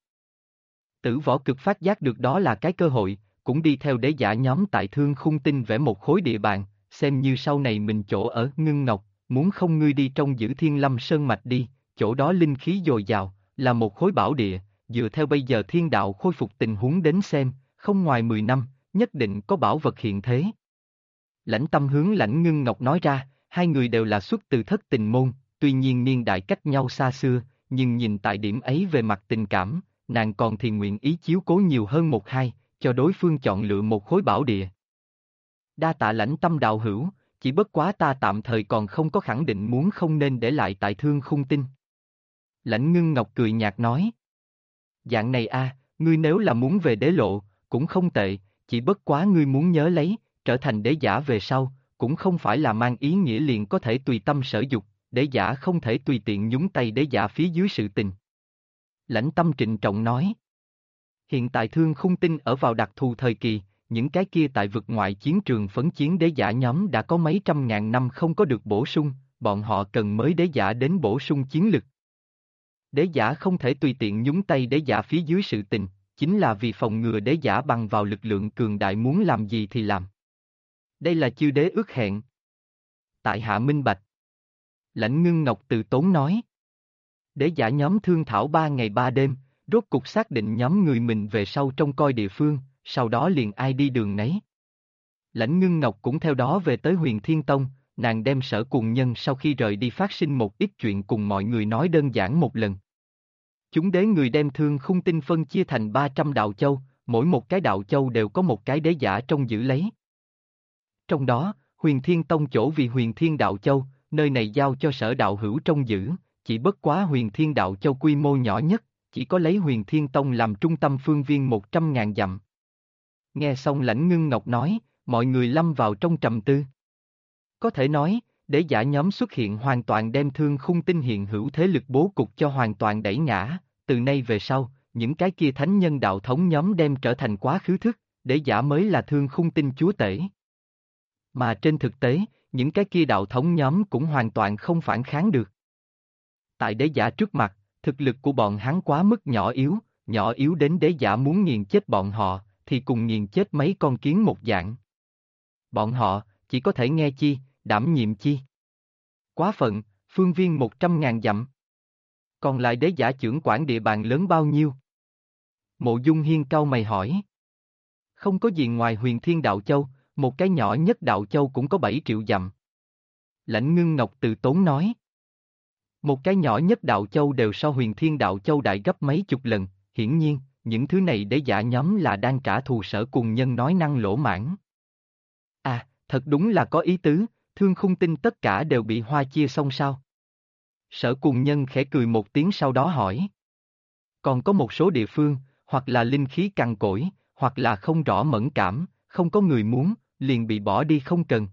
Tử Võ Cực phát giác được đó là cái cơ hội, cũng đi theo đế giả nhóm tại Thương Khung Tinh vẽ một khối địa bàn, xem như sau này mình chỗ ở. Ngưng Ngọc, muốn không ngươi đi trong giữ Thiên Lâm Sơn Mạch đi, chỗ đó linh khí dồi dào, là một khối bảo địa, dựa theo bây giờ thiên đạo khôi phục tình huống đến xem, không ngoài 10 năm, nhất định có bảo vật hiện thế. Lãnh Tâm hướng Lãnh Ngưng Ngọc nói ra, hai người đều là xuất từ Thất Tình môn, tuy nhiên niên đại cách nhau xa xưa, nhưng nhìn tại điểm ấy về mặt tình cảm, nàng còn thì nguyện ý chiếu cố nhiều hơn một hai, cho đối phương chọn lựa một khối bảo địa. Đa tạ Lãnh Tâm đạo hữu, chỉ bất quá ta tạm thời còn không có khẳng định muốn không nên để lại tại Thương Khung Tinh. Lãnh Ngưng Ngọc cười nhạt nói. Dạng này a, ngươi nếu là muốn về đế lộ, cũng không tệ, chỉ bất quá ngươi muốn nhớ lấy, trở thành đế giả về sau, cũng không phải là mang ý nghĩa liền có thể tùy tâm sở dục, đế giả không thể tùy tiện nhúng tay đế giả phía dưới sự tình. Lãnh Tâm trịnh trọng nói. Hiện tại Thương Khung Tinh ở vào đặc thù thời kỳ, những cái kia tại vực ngoại chiến trường phấn chiến đế giả nhóm đã có mấy trăm ngàn năm không có được bổ sung, bọn họ cần mới đế giả đến bổ sung chiến lực. Đế giả không thể tùy tiện nhúng tay đế giả phía dưới sự tình, chính là vì phòng ngừa đế giả bằng vào lực lượng cường đại muốn làm gì thì làm. Đây là chư đế ước hẹn. Tại hạ minh bạch. Lãnh Ngưng Ngọc từ tốn nói. Đế giả nhóm thương thảo 3 ngày 3 đêm, rốt cục xác định nhóm người mình về sau trông coi địa phương, sau đó liền ai đi đường nấy. Lãnh Ngưng Ngọc cũng theo đó về tới Huyền Thiên Tông, nàng đem Sở Cùng Nhân sau khi rời đi phát sinh một ít chuyện cùng mọi người nói đơn giản một lần. Chúng đế người đem Thương Khung Tinh phân chia thành 300 đạo châu, mỗi một cái đạo châu đều có một cái đế giả trông giữ lấy. Trong đó, Huyền Thiên Tông chỗ vì Huyền Thiên Đạo Châu, nơi này giao cho Sở đạo hữu trông giữ, chỉ bất quá Huyền Thiên Đạo Châu quy mô nhỏ nhất, chỉ có lấy Huyền Thiên Tông làm trung tâm phương viên 100.000 dặm. Nghe xong Lãnh Ngưng Ngọc nói, mọi người lâm vào trong trầm tư. Có thể nói, đế giả nhóm xuất hiện hoàn toàn đem Thương Khung Tinh hiện hữu thế lực bố cục cho hoàn toàn đẩy ngã, từ nay về sau, những cái kia thánh nhân đạo thống nhóm đem trở thành quá khứ thức, đế giả mới là Thương Khung Tinh chúa tể. Mà trên thực tế, những cái kia đạo thống nhóm cũng hoàn toàn không phản kháng được. Tại đế giả trước mặt, thực lực của bọn hắn quá mức nhỏ yếu đến đế giả muốn nghiền chết bọn họ, thì cùng nghiền chết mấy con kiến một dạng. Bọn họ, chỉ có thể nghe chi, đảm nhiệm chi. Quá phận, phương viên 100.000 dặm. Còn lại đế giả trưởng quản địa bàn lớn bao nhiêu? Mộ Dung Hiên cau mày hỏi. Không có gì ngoài Huyền Thiên Đạo Châu, một cái nhỏ nhất Đạo Châu cũng có 7 triệu dặm. Lãnh Ngưng Ngọc từ tốn nói. Một cái nhỏ nhất Đạo Châu đều so Huyền Thiên Đạo Châu đại gấp mấy chục lần, hiển nhiên, những thứ này đế giả nhóm là đang trả thù Sở Cùng Nhân nói năng lỗ mãn. À, thật đúng là có ý tứ, Thương Khung Tinh tất cả đều bị hoa chia xong sao? Sở Cùng Nhân khẽ cười một tiếng sau đó hỏi. Còn có một số địa phương, hoặc là linh khí cằn cỗi, hoặc là không rõ mẫn cảm, không có người muốn, liền bị bỏ đi không cần.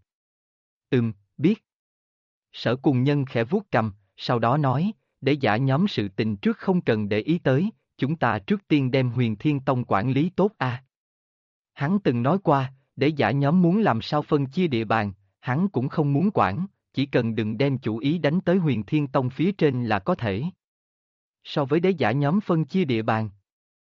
Biết. Sở Cùng Nhân khẽ vuốt cằm, sau đó nói, để giả nhóm sự tình trước không cần để ý tới, chúng ta trước tiên đem Huyền Thiên Tông quản lý tốt a. Hắn từng nói qua, để giả nhóm muốn làm sao phân chia địa bàn, hắn cũng không muốn quản, chỉ cần đừng đem chủ ý đánh tới Huyền Thiên Tông phía trên là có thể. So với đế giả nhóm phân chia địa bàn,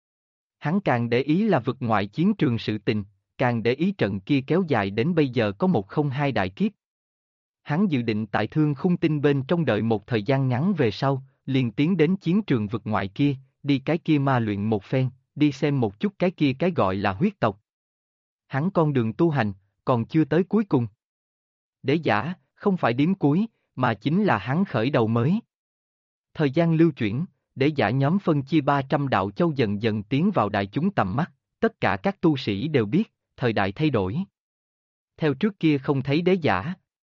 hắn càng để ý là vực ngoại chiến trường sự tình, càng để ý trận kia kéo dài đến bây giờ có 102 đại kiếp. Hắn dự định tại Thương Khung Tinh bên trong đợi một thời gian ngắn về sau, liền tiến đến chiến trường vực ngoại kia, đi cái kia ma luyện một phen, đi xem một chút cái kia cái gọi là huyết tộc. Hắn con đường tu hành, còn chưa tới cuối cùng. Đế giả, không phải điểm cuối, mà chính là hắn khởi đầu mới. Thời gian lưu chuyển, đế giả nhóm phân chia 300 đạo châu dần dần tiến vào đại chúng tầm mắt, tất cả các tu sĩ đều biết, thời đại thay đổi. Theo trước kia không thấy đế giả.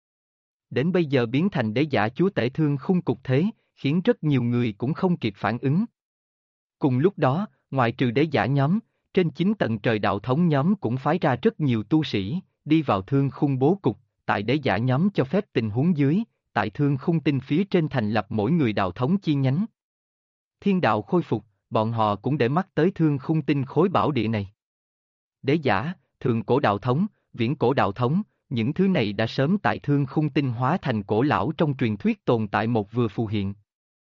Đến bây giờ biến thành đế giả chúa tể Thương Khung cục thế, khiến rất nhiều người cũng không kịp phản ứng. Cùng lúc đó, ngoại trừ đế giả nhóm, trên 9 tầng trời đạo thống nhóm cũng phái ra rất nhiều tu sĩ, đi vào Thương Khung bố cục, tại đế giả nhóm cho phép tình huống dưới, tại Thương Khung Tinh phía trên thành lập mỗi người đạo thống chi nhánh. Thiên đạo khôi phục, bọn họ cũng để mắt tới Thương Khung Tinh khối bảo địa này. Đế giả, thượng cổ đạo thống, viễn cổ đạo thống, những thứ này đã sớm tại Thương Khung Tinh hóa thành cổ lão trong truyền thuyết tồn tại một vừa phù hiện.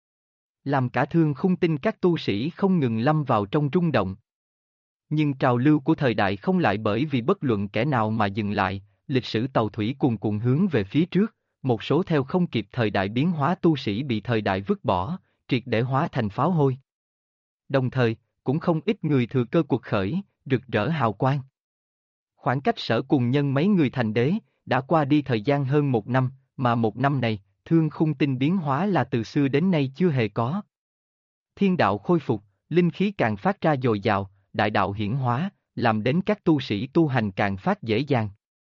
Làm cả Thương Khung Tinh các tu sĩ không ngừng lâm vào trong rung động. Nhưng trào lưu của thời đại không lại bởi vì bất luận kẻ nào mà dừng lại, lịch sử tàu thủy cuồn cuộn hướng về phía trước, một số theo không kịp thời đại biến hóa tu sĩ bị thời đại vứt bỏ, triệt để hóa thành pháo hôi. Đồng thời, cũng không ít người thừa cơ cuộc khởi, rực rỡ hào quang. Khoảng cách Sở Cùng Nhân mấy người thành đế, đã qua đi thời gian hơn 1 năm, mà 1 năm này, Thương Khung Tinh biến hóa là từ xưa đến nay chưa hề có. Thiên đạo khôi phục, linh khí càng phát ra dồi dào, đại đạo hiển hóa, làm đến các tu sĩ tu hành càng phát dễ dàng.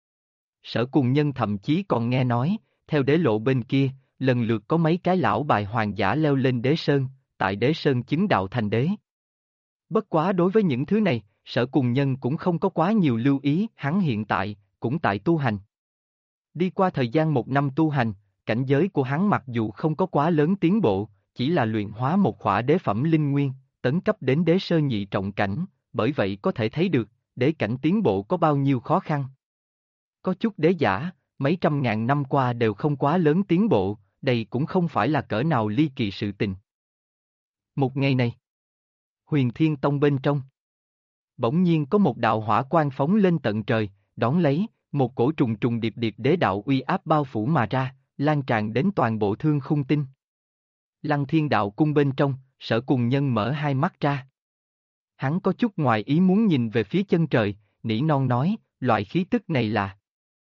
Sở Cùng Nhân thậm chí còn nghe nói, theo đế lộ bên kia, lần lượt có mấy cái lão bài hoàng giả leo lên đế sơn, tại đế sơn chứng đạo thành đế. Bất quá đối với những thứ này, Sở Cùng Nhân cũng không có quá nhiều lưu ý, hắn hiện tại, cũng tại tu hành. Đi qua thời gian 1 năm tu hành, cảnh giới của hắn mặc dù không có quá lớn tiến bộ, chỉ là luyện hóa một khỏa đế phẩm linh nguyên, tấn cấp đến đế sơ nhị trọng cảnh, bởi vậy có thể thấy được, đế cảnh tiến bộ có bao nhiêu khó khăn. Có chút đế giả, mấy trăm ngàn năm qua đều không quá lớn tiến bộ, đây cũng không phải là cỡ nào ly kỳ sự tình. Một ngày này, Huyền Thiên Tông bên trong, bỗng nhiên có một đạo hỏa quang phóng lên tận trời, đón lấy, một cổ trùng trùng điệp điệp đế đạo uy áp bao phủ mà ra, lan tràn đến toàn bộ Thương Khung Tinh. Lăng Thiên Đạo Cung bên trong, Sở Cùng Nhân mở hai mắt ra. Hắn có chút ngoài ý muốn nhìn về phía chân trời, nỉ non nói, loại khí tức này là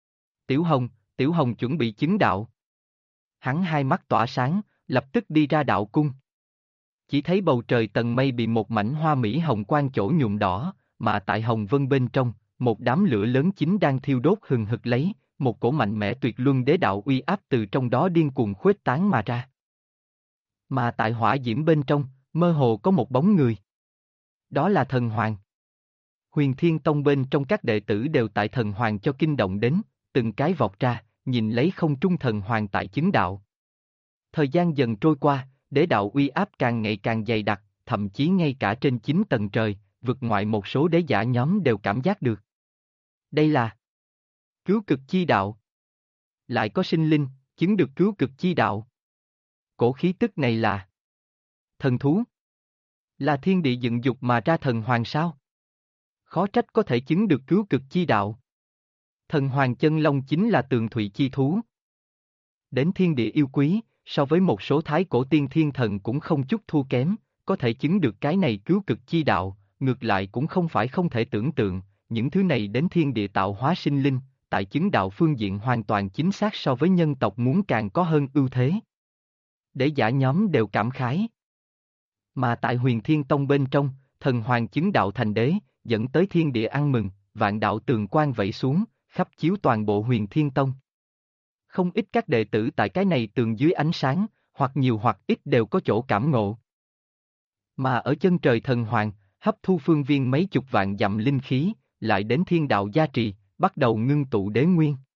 Tiểu Hồng chuẩn bị chứng đạo. Hắn hai mắt tỏa sáng, lập tức đi ra đạo cung. Chỉ thấy bầu trời tầng mây bị một mảnh hoa mỹ hồng quang chỗ nhuộm đỏ, mà tại Hồng Vân bên trong, một đám lửa lớn chính đang thiêu đốt hừng hực lấy, một cổ mạnh mẽ tuyệt luân đế đạo uy áp từ trong đó điên cuồng khuếch tán mà ra. Mà tại hỏa diễm bên trong, mơ hồ có một bóng người. Đó là thần hoàng. Huyền Thiên Tông bên trong các đệ tử đều tại thần hoàng cho kinh động đến, từng cái vọt ra, nhìn lấy không trung thần hoàng tại chứng đạo. Thời gian dần trôi qua, đế đạo uy áp càng ngày càng dày đặc, thậm chí ngay cả trên 9 tầng trời, vượt ngoại một số đế giả nhóm đều cảm giác được. Đây là cứu cực chi đạo. Lại có sinh linh, chứng được cứu cực chi đạo. Cổ khí tức này là thần thú. Là thiên địa dựng dục mà ra thần hoàng sao? Khó trách có thể chứng được cứu cực chi đạo. Thần hoàng chân long chính là tường thụy chi thú. Đến thiên địa yêu quý, so với một số thái cổ tiên thiên thần cũng không chút thua kém, có thể chứng được cái này cứu cực chi đạo, ngược lại cũng không phải không thể tưởng tượng, những thứ này đến thiên địa tạo hóa sinh linh, tại chứng đạo phương diện hoàn toàn chính xác so với nhân tộc muốn càng có hơn ưu thế. Để giả nhóm đều cảm khái. Mà tại Huyền Thiên Tông bên trong, thần hoàng chứng đạo thành đế, dẫn tới thiên địa ăn mừng, vạn đạo tường quang vẩy xuống, khắp chiếu toàn bộ Huyền Thiên Tông. Không ít các đệ tử tại cái này tường dưới ánh sáng, hoặc nhiều hoặc ít đều có chỗ cảm ngộ. Mà ở chân trời thần hoàng, hấp thu phương viên mấy chục vạn dặm linh khí, lại đến thiên đạo gia trì, bắt đầu ngưng tụ đế nguyên.